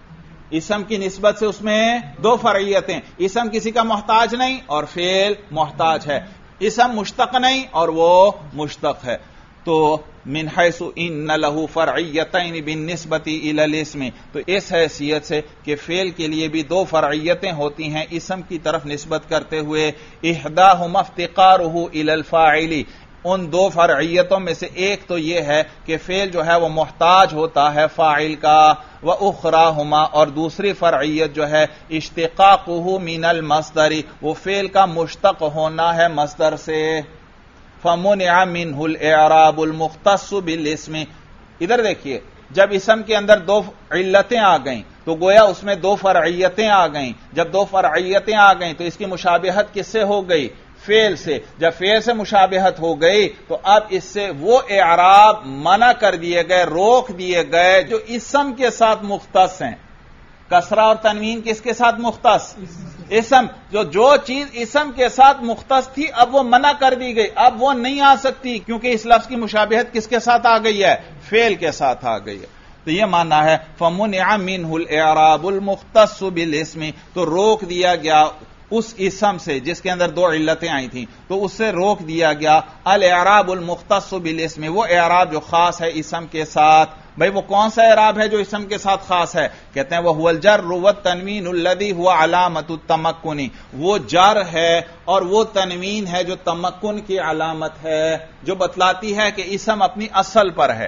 اسم کی نسبت سے اس میں دو فرعیتیں، اسم کسی کا محتاج نہیں اور فعل محتاج ہے، اسم مشتق نہیں اور وہ مشتق ہے. تو من حیث ان لہ فرعیتین بالنسبۃ الی الاسم، تو اس حیثیت سے کہ فعل کے لیے بھی دو فرعیتیں ہوتی ہیں اسم کی طرف نسبت کرتے ہوئے. احداہما افتقارہ الی الفاعل، ان دو فرعیتوں میں سے ایک تو یہ ہے کہ فعل جو ہے وہ محتاج ہوتا ہے فاعل کا. وَأُخْرَاهُمَا، اور دوسری فرعیت جو ہے اشتقاقہ من المصدر، وہ فعل کا مشتق ہونا ہے مصدر سے. فَمُنِعَ مِنْهُ الْإِعْرَابُ الْمُخْتَصُّ بِالْإِسْمِ، ادھر دیکھیے جب اسم کے اندر دو علتیں آ گئیں تو گویا اس میں دو فرعیتیں آ گئیں. جب دو فرعیتیں آ گئیں تو اس کی مشابہت کس سے ہو گئی؟ فعل سے. جب فعل سے مشابہت ہو گئی تو اب اس سے وہ اعراب منع کر دیے گئے، روک دیے گئے جو اسم کے ساتھ مختص ہیں. کسرہ اور تنوین کس کے ساتھ مختص؟ اسم. جو چیز اسم کے ساتھ مختص تھی اب وہ منع کر دی گئی، اب وہ نہیں آ سکتی کیونکہ اس لفظ کی مشابہت کس کے ساتھ آ گئی ہے؟ فعل کے ساتھ آ گئی ہے. تو یہ ماننا ہے فَمُنِعَ مِنْهُ الْإِعْرَابُ الْمُخْتَصُّ بِالْإِسْمِ، تو روک دیا گیا اس اسم سے جس کے اندر دو علتیں آئی تھیں، تو اس سے روک دیا گیا الاعراب المختص بالاسم، وہ اعراب جو خاص ہے اسم کے ساتھ. بھئی وہ کون سا اعراب ہے جو اسم کے ساتھ خاص ہے؟ کہتے ہیں وَهُوَ الْجَرُّ وَالتَّنْوِينُ الَّذِي هُوَ عَلَامَةُ التَّمَكُّنِ، وہ جر ہے اور وہ تنوین ہے جو تمکن کی علامت ہے، جو بتلاتی ہے کہ اسم اپنی اصل پر ہے.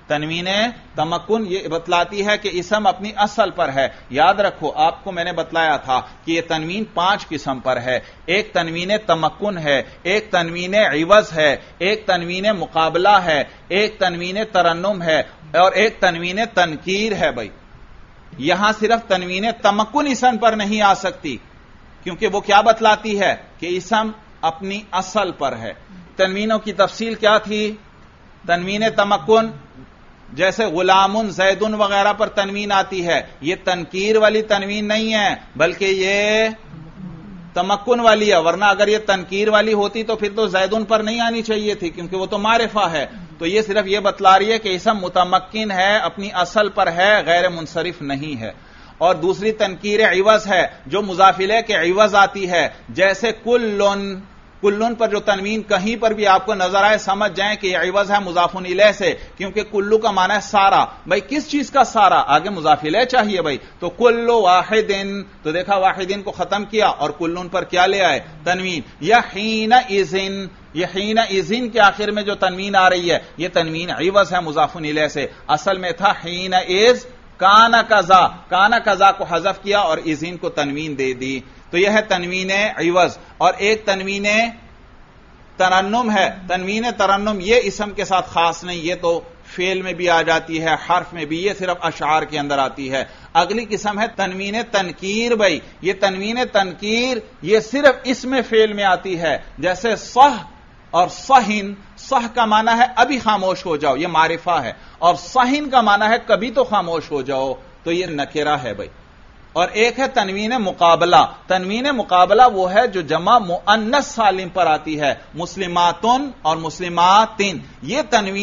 تنوین تمکن یہ بتلاتی ہے کہ اسم اپنی اصل پر ہے. یاد رکھو آپ کو میں نے بتلایا تھا کہ یہ تنوین 5 قسم پر ہے. ایک تنوین تمکن ہے، ایک تنوین عوض ہے، ایک تنوین مقابلہ ہے، ایک تنوین ترنم ہے اور ایک تنوین تنکیر ہے. بھائی یہاں صرف تنوین تمکن اسم پر نہیں آ سکتی، کیونکہ وہ کیا بتلاتی ہے کہ اسم اپنی اصل پر ہے. تنوینوں کی تفصیل کیا تھی؟ تنوین تمکن جیسے غلام زیدن وغیرہ پر تنوین آتی ہے، یہ تنکیر والی تنوین نہیں ہے بلکہ یہ تمکن والی ہے. ورنہ اگر یہ تنکیر والی ہوتی تو پھر تو زیدن پر نہیں آنی چاہیے تھی، کیونکہ وہ تو معرفہ ہے. تو یہ صرف یہ بتلا رہی ہے کہ اسم متمکن ہے، اپنی اصل پر ہے، غیر منصرف نہیں ہے. اور دوسری تنکیر عوض ہے جو مضاف الیہ کے عوض آتی ہے، جیسے کلن پر جو تنوین کہیں پر بھی آپ کو نظر آئے سمجھ جائیں کہ یہ عوض ہے مضاف الیہ سے، کیونکہ کلو کا معنی ہے سارا. بھائی کس چیز کا سارا؟ آگے مضاف الیہ چاہیے. بھائی تو کلو واحدن، تو دیکھا واحدن کو ختم کیا اور کلن پر کیا لے آئے؟ تنوین. یا حین اذن، یہ حین اذن کے آخر میں جو تنوین آ رہی ہے یہ تنوین عوض ہے مضاف الیہ سے. اصل میں تھا حین اذ کانا کذا، کانا کذا کو حذف کیا اور اذن کو تنوین دے دی. تو یہ ہے تنوین عوض. اور ایک تنوین ترنم ہے. تنوین ترنم یہ اسم کے ساتھ خاص نہیں، یہ تو فعل میں بھی آ جاتی ہے، حرف میں بھی، یہ صرف اشعار کے اندر آتی ہے. اگلی قسم ہے تنوین تنکیر. بھائی یہ تنوین تنکیر یہ صرف اسم فعل میں آتی ہے، جیسے صح اور صحن. صح کا معنی ہے ابھی خاموش ہو جاؤ، یہ معرفہ ہے، اور صحن کا معنی ہے کبھی تو خاموش ہو جاؤ، تو یہ نکرہ ہے. بھائی اور ایک ہے تنوین مقابلہ. تنوین مقابلہ وہ ہے جو جمع مؤنث سالم پر آتی ہے، مسلماتن اور مسلماتن. یہ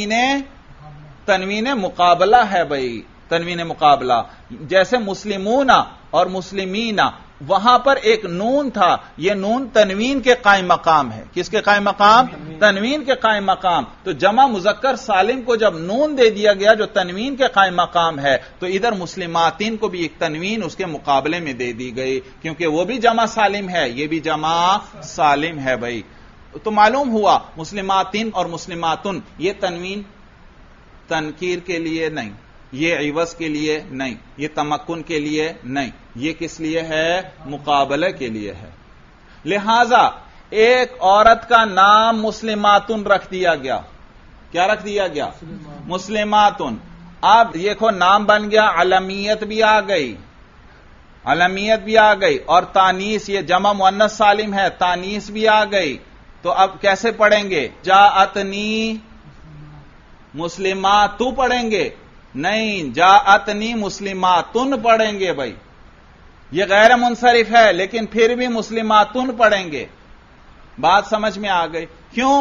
تنوین مقابلہ ہے. بھائی تنوین مقابلہ جیسے مسلمون اور مسلمین، وہاں پر ایک نون تھا، یہ نون تنوین کے قائم مقام ہے. کس کے قائم مقام؟ تنوین کے قائم مقام. تو جمع مذکر سالم کو جب نون دے دیا گیا جو تنوین کے قائم مقام ہے، تو ادھر مسلماتین کو بھی ایک تنوین اس کے مقابلے میں دے دی گئی، کیونکہ وہ بھی جمع سالم ہے، یہ بھی جمع سالم ہے. بھائی تو معلوم ہوا مسلماتین اور مسلماتن یہ تنوین تنکیر کے لیے نہیں، یہ عوض کے لیے نہیں، یہ تمکن کے لیے نہیں، یہ کس لیے ہے؟ مقابلے کے لیے ہے. لہذا ایک عورت کا نام مسلماتن رکھ دیا گیا. کیا رکھ دیا گیا؟ مسلماتن. اب دیکھو نام بن گیا، علمیت بھی آ گئی، علمیت بھی آ گئی، اور تانیث یہ جمع مؤنث سالم ہے، تانیث بھی آ گئی. تو اب کیسے پڑھیں گے؟ جاءتنی مسلماتو پڑھیں گے؟ نہیں، جاءتنی مسلماتن پڑھیں گے. بھائی یہ غیر منصرف ہے لیکن پھر بھی مسلماتن پڑھیں گے. بات سمجھ میں آ گئی؟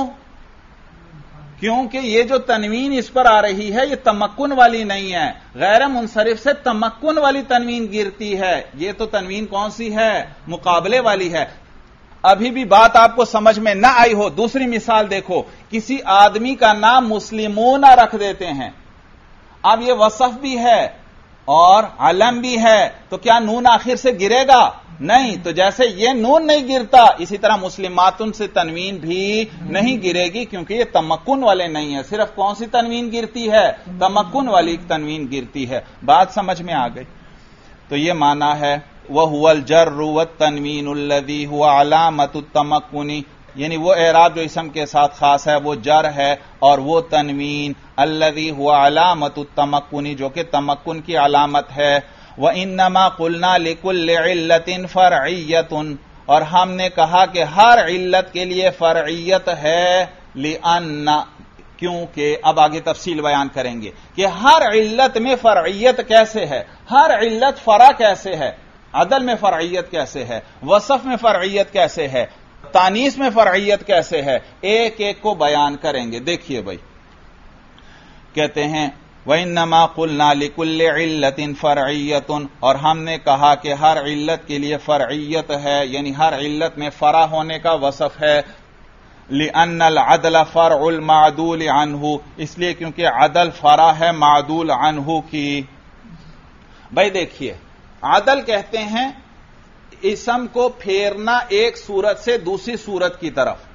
کیونکہ یہ جو تنوین اس پر آ رہی ہے یہ تمکن والی نہیں ہے، غیر منصرف سے تمکن والی تنوین گرتی ہے. یہ تو تنوین کون سی ہے؟ مقابلے والی ہے. ابھی بھی بات آپ کو سمجھ میں نہ آئی ہو، دوسری مثال دیکھو. کسی آدمی کا نام مسلمون رکھ دیتے ہیں، اب یہ وصف بھی ہے اور علم بھی ہے، تو کیا نون آخر سے گرے گا؟ نہیں. تو جیسے یہ نون نہیں گرتا اسی طرح مسلماتن سے تنوین بھی نہیں گرے گی، کیونکہ یہ تمکن والے نہیں ہے. صرف کون سی تنوین گرتی ہے؟ تمکن والی تنوین گرتی ہے. بات سمجھ میں آ گئی؟ تو یہ معنی ہے وَهُوَ الْجَرُّ وَالتَّنْوِينُ الَّذِي هُوَ عَلَامَةُ التَّمَكُّنِ، یعنی وہ اعراب جو اسم کے ساتھ خاص ہے وہ جر ہے، اور وہ تنوین الذی ہوا علامت التمکن جو کہ تمکن کی علامت ہے. وَإِنَّمَا قُلْنَا لِكُلِّ عِلَّةٍ فَرْعِيَّةٌ، اور ہم نے کہا کہ ہر علت کے لیے فرعیت ہے، لِأَنَّ، کیونکہ اب آگے تفصیل بیان کریں گے کہ ہر علت میں فرعیت کیسے ہے، ہر علت فرع کیسے ہے، عدل میں فرعیت کیسے ہے، وصف میں فرعیت کیسے ہے، تانیث میں فرعیت کیسے ہے، ایک ایک کو بیان کریں گے. دیکھیے بھائی کہتے ہیں وَإِنَّمَا قُلْنَا لِكُلِّ عِلَّةٍ فَرْعِيَّةٌ، اور ہم نے کہا کہ ہر علت کے لیے فرعیت ہے، یعنی ہر علت میں فرع ہونے کا وصف ہے. لِأَنَّ الْعَدْلَ فَرْعُ الْمَعْدُولِ عَنْهُ، اس لیے کیونکہ عدل فرع ہے معدول عنہ کی. بھائی دیکھیے عدل کہتے ہیں اسم کو پھیرنا ایک صورت سے دوسری صورت کی طرف.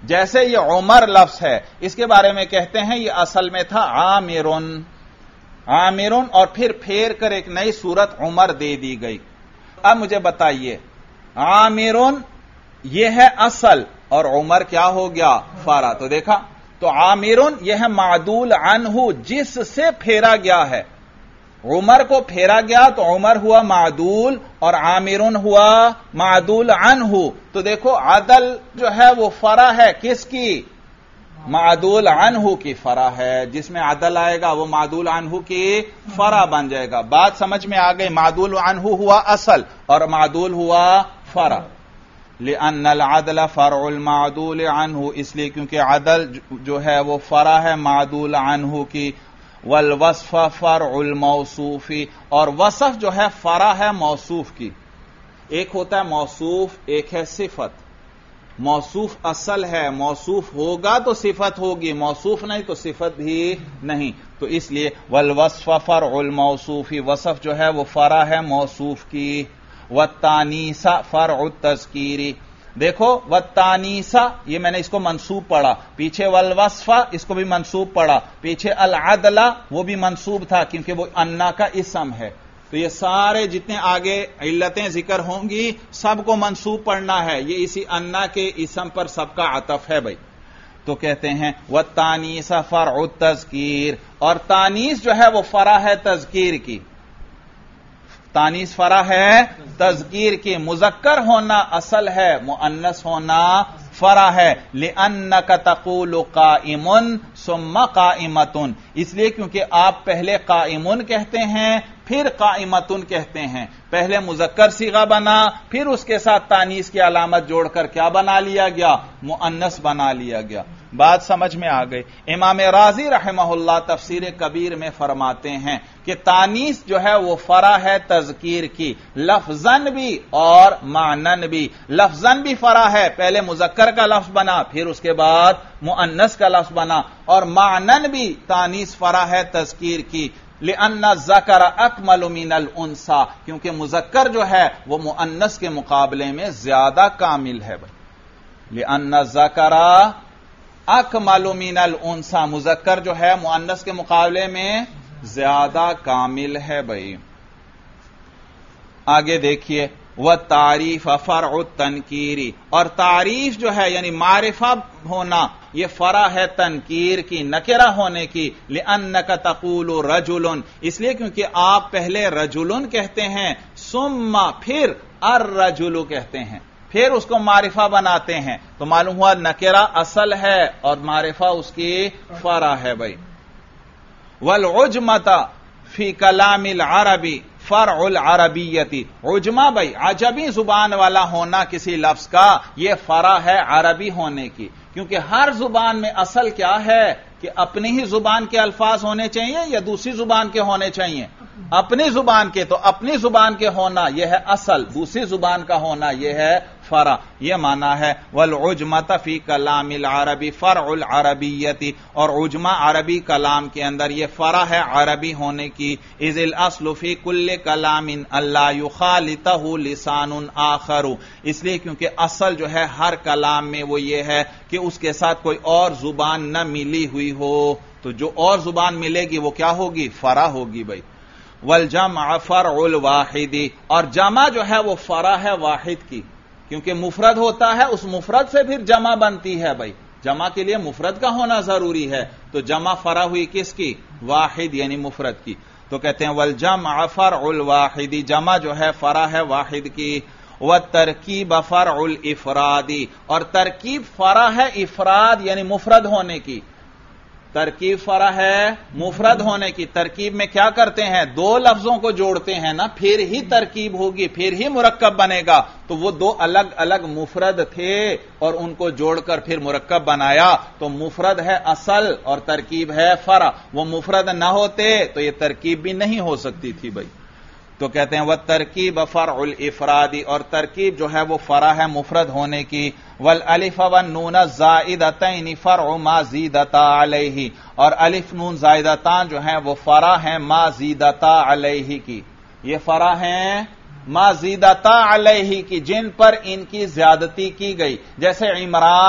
جیسے یہ عمر لفظ ہے، اس کے بارے میں کہتے ہیں یہ اصل میں تھا عامرن، عامرن، اور پھر پھیر کر ایک نئی صورت عمر دے دی گئی۔ اب مجھے بتائیے، عامرن یہ ہے اصل اور عمر کیا ہو گیا؟ فرع۔ تو دیکھا، تو عامرن یہ ہے معدول عنہ، جس سے پھیرا گیا ہے۔ عمر کو پھیرا گیا تو عمر ہوا معدول اور عامرن ہوا معدول عنہ۔ تو دیکھو عدل جو ہے وہ فرع ہے کس کی؟ معدول عنہ کی فرع ہے، جس میں عدل آئے گا وہ معدول عنہ کی فرع بن جائے گا۔ بات سمجھ میں آ گئی؟ معدول عنہ ہوا اصل اور معدول ہوا فرع۔ لأن العدل فرع المعدول عنہ، اس لیے کیونکہ عدل جو ہے وہ فرع ہے معدول عنہ کی۔ والوصف فرع الموصوف، اور وصف جو ہے فرع ہے موصوف کی۔ ایک ہوتا ہے موصوف، ایک ہے صفت۔ موصوف اصل ہے، موصوف ہوگا تو صفت ہوگی، موصوف نہیں تو صفت بھی نہیں۔ تو اس لیے والوصف فرع الموصوف، وصف جو ہے وہ فرع ہے موصوف کی۔ والتانیث فرع التذکیر، دیکھو والتانیث یہ میں نے اس کو منصوب پڑھا، پیچھے والوصف اس کو بھی منصوب پڑھا، پیچھے العدل وہ بھی منصوب تھا کیونکہ وہ انا کا اسم ہے۔ تو یہ سارے جتنے آگے علتیں ذکر ہوں گی سب کو منصوب پڑھنا ہے، یہ اسی انا کے اسم پر سب کا عطف ہے بھائی۔ تو کہتے ہیں والتانیث فرع التذکیر، اور تانیث جو ہے وہ فرع ہے تذکیر کی۔ تانیث فرع ہے تذکیر کی، مذکر ہونا اصل ہے، مؤنث ہونا فرع ہے۔ لأنک تقول قائم ثم قائمۃ، اس لیے کیونکہ آپ پہلے قائمن کہتے ہیں پھر قائمتن کہتے ہیں، پہلے مذکر صیغہ بنا پھر اس کے ساتھ تانیث کی علامت جوڑ کر کیا بنا لیا گیا؟ مؤنث بنا لیا گیا۔ بات سمجھ میں آ گئی؟ امام رازی رحمہ اللہ تفسیر کبیر میں فرماتے ہیں کہ تانیث جو ہے وہ فرع ہے تذکیر کی، لفظاً بھی اور معنن بھی۔ لفظاً بھی فرع ہے، پہلے مذکر کا لفظ بنا پھر اس کے بعد مؤنث کا لفظ بنا، اور معنن بھی تانیث فرع ہے تذکیر کی۔ لأن الذکر اکمل من الانثی، کیونکہ مذکر جو ہے وہ مؤنث کے مقابلے میں زیادہ کامل ہے بھائی۔ لأن الذکر اکمل من الانثی، مذکر جو ہے مؤنث کے مقابلے میں زیادہ کامل ہے بھائی۔ آگے دیکھیے والتعریف فرع التنکیر، اور تعریف جو ہے یعنی معرفہ ہونا یہ فرع ہے تنکیر کی، نکرہ ہونے کی۔ لأنک تقول رجل، اس لیے کیونکہ آپ پہلے رجل کہتے ہیں ثم پھر الرجل کہتے ہیں، پھر اس کو معرفہ بناتے ہیں، تو معلوم ہوا نکرہ اصل ہے اور معرفہ اس کی فرع ہے بھائی۔ والعجمۃ فی کلام العربی فرع العربیتی، عجمہ بھائی عجمی زبان والا ہونا کسی لفظ کا یہ فرع ہے عربی ہونے کی، کیونکہ ہر زبان میں اصل کیا ہے کہ اپنی ہی زبان کے الفاظ ہونے چاہیے یا دوسری زبان کے ہونے چاہیے؟ اپنی زبان کے، تو اپنی زبان کے ہونا یہ ہے اصل، دوسری زبان کا ہونا یہ ہے فرع، یہ معنی ہے۔ والعجمۃ فی کلام العربی فرع العربیتی، اور عجمہ عربی کلام کے اندر یہ فرع ہے عربی ہونے کی۔ اذ الاصل فی کل کلام الا یخالطہ لسان آخر، اس لیے کیونکہ اصل جو ہے ہر کلام میں وہ یہ ہے کہ اس کے ساتھ کوئی اور زبان نہ ملی ہوئی ہو، تو جو اور زبان ملے گی وہ کیا ہوگی؟ فرع ہوگی بھائی۔ والجمع فرع الواحد، اور جمع جو ہے وہ فرع ہے واحد کی، کیونکہ مفرد ہوتا ہے اس مفرد سے پھر جمع بنتی ہے بھائی، جمع کے لیے مفرد کا ہونا ضروری ہے، تو جمع فرع ہوئی کس کی؟ واحد یعنی مفرد کی۔ تو کہتے ہیں والجمع فرع الواحد، جمع جو ہے فرع ہے واحد کی۔ والترکیب فرع الافراد، اور ترکیب فرع ہے افراد یعنی مفرد ہونے کی، ترکیب فرع ہے مفرد ہونے کی۔ ترکیب میں کیا کرتے ہیں؟ دو لفظوں کو جوڑتے ہیں نا، پھر ہی ترکیب ہوگی، پھر ہی مرکب بنے گا۔ تو وہ دو الگ الگ مفرد تھے اور ان کو جوڑ کر پھر مرکب بنایا، تو مفرد ہے اصل اور ترکیب ہے فرع۔ وہ مفرد نہ ہوتے تو یہ ترکیب بھی نہیں ہو سکتی تھی بھائی۔ تو کہتے ہیں والترکیب فرع الافراد، اور ترکیب جو ہے وہ فرع ہے مفرد ہونے کی۔ والالف والنون الزائدتین فرع ما زیدتا علیہ، اور الف نون زائدتان جو ہیں وہ فرع ہیں ما زیدتا علیہ کی، یہ فرع ہیں ما زیدتا علیہ کی، جن پر ان کی زیادتی کی گئی، جیسے عمران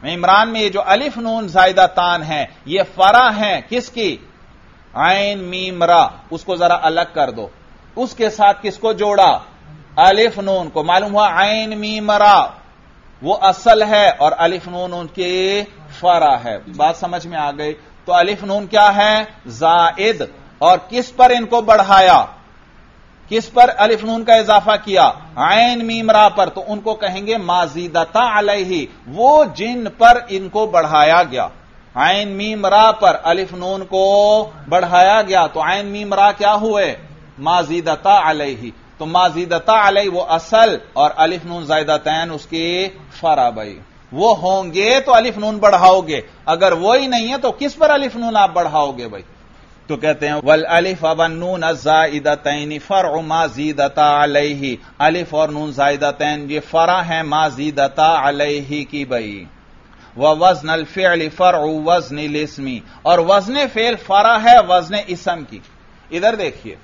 عمران میں یہ جو الف نون زائدہ تان ہے یہ فرع ہے کس کی؟ عین میم را. اس کو ذرا الگ کر دو. اس کے ساتھ کس کو جوڑا؟ الف نون کو. معلوم ہوا عین میم را وہ اصل ہے اور الف نون ان کی فرع ہے. بات سمجھ میں آ گئی؟ تو الف نون کیا ہے؟ زائد. اور کس پر ان کو بڑھایا؟ کس پر الف نون کا اضافہ کیا؟ عین میم را پر. تو ان کو کہیں گے مازیدتا علیہ، وہ جن پر ان کو بڑھایا گیا. عین میم را پر الف نون کو بڑھایا گیا تو عین میم را کیا ہوئے؟ مازیدتا علیہ. تو مازیدتا علیہ وہ اصل اور الف نون زائدتین اس کی فرع. بھائی وہ ہوں گے تو الف نون بڑھاؤ گے، اگر وہی نہیں ہے تو کس پر الف نون آپ بڑھاؤ گے؟ بھائی تو کہتے ہیں والالف والنون الزائدتین فرع ما زیدتا علیہ. الف اور نون زائدتین یہ فرع ہیں ما زیدتا علیہ کی. بھائی ووزن الفعل فرع وزن الاسم، اور وزن فعل فرع ہے وزن اسم کی. ادھر دیکھیے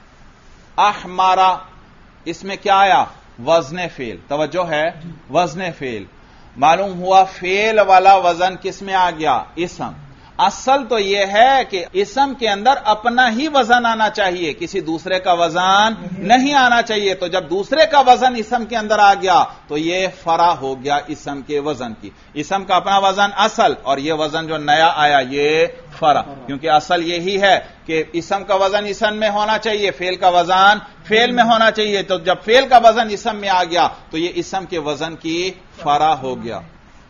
احمرا، اس میں کیا آیا؟ وزن فعل. توجہ ہے، وزن فعل. معلوم ہوا فعل والا وزن کس میں آ گیا؟ اسم. اصل تو یہ ہے کہ اسم کے اندر اپنا ہی وزن آنا چاہیے، کسی دوسرے کا وزن نہیں آنا چاہیے. تو جب دوسرے کا وزن اسم کے اندر آ گیا تو یہ فرع ہو گیا اسم کے وزن کی. اسم کا اپنا وزن اصل اور یہ وزن جو نیا آیا یہ فرع. کیونکہ اصل یہی ہے کہ اسم کا وزن اسم میں ہونا چاہیے، فعل کا وزن فعل میں ہونا چاہیے. تو جب فعل کا وزن اسم میں آ گیا تو یہ اسم کے وزن کی فرع ہو گیا.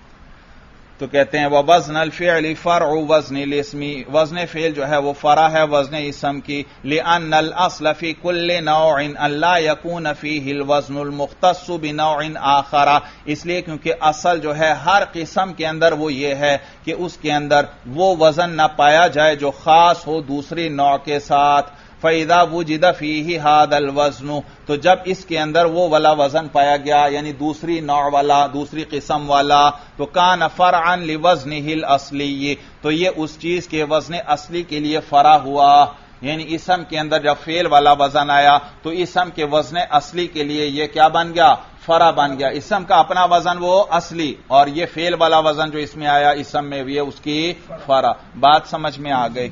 تو کہتے ہیں وزن الفعل فرع وزن الاسم، وزن فعل جو ہے وہ فرع ہے وزن اسم کی. لأن الاصل في كل نوع ان لا يكون فيه الوزن المختص بنوع آخر، اس لیے کیونکہ اصل جو ہے ہر قسم کے اندر وہ یہ ہے کہ اس کے اندر وہ وزن نہ پایا جائے جو خاص ہو دوسری نوع کے ساتھ. فَإِذَا وُجِدَ فِيهِ هَذَا الْوَزْنُ، تو جب اس کے اندر وہ والا وزن پایا گیا یعنی دوسری نوع والا دوسری قسم والا، تو كَانَ فَرْعًا لِوَزْنِهِ الْأَصْلِيِّ، تو یہ اس چیز کے وزن اصلی کے لیے فرع ہوا. یعنی اسم کے اندر جب فعل والا وزن آیا تو اسم کے وزن اصلی کے لیے یہ کیا بن گیا؟ فرع بن گیا. اسم کا اپنا وزن وہ اصلی اور یہ فعل والا وزن جو اس میں آیا اسم میں بھی اس کی فرع. بات سمجھ میں آ گئی؟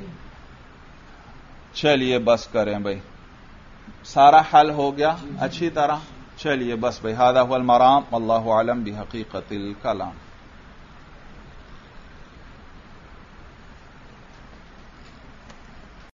چلیے بس کریں بھائی، سارا حل ہو گیا اچھی طرح. چلیے بس بھائی، ھذا ھو المرام، واللہ اعلم بحقیقت الکلام.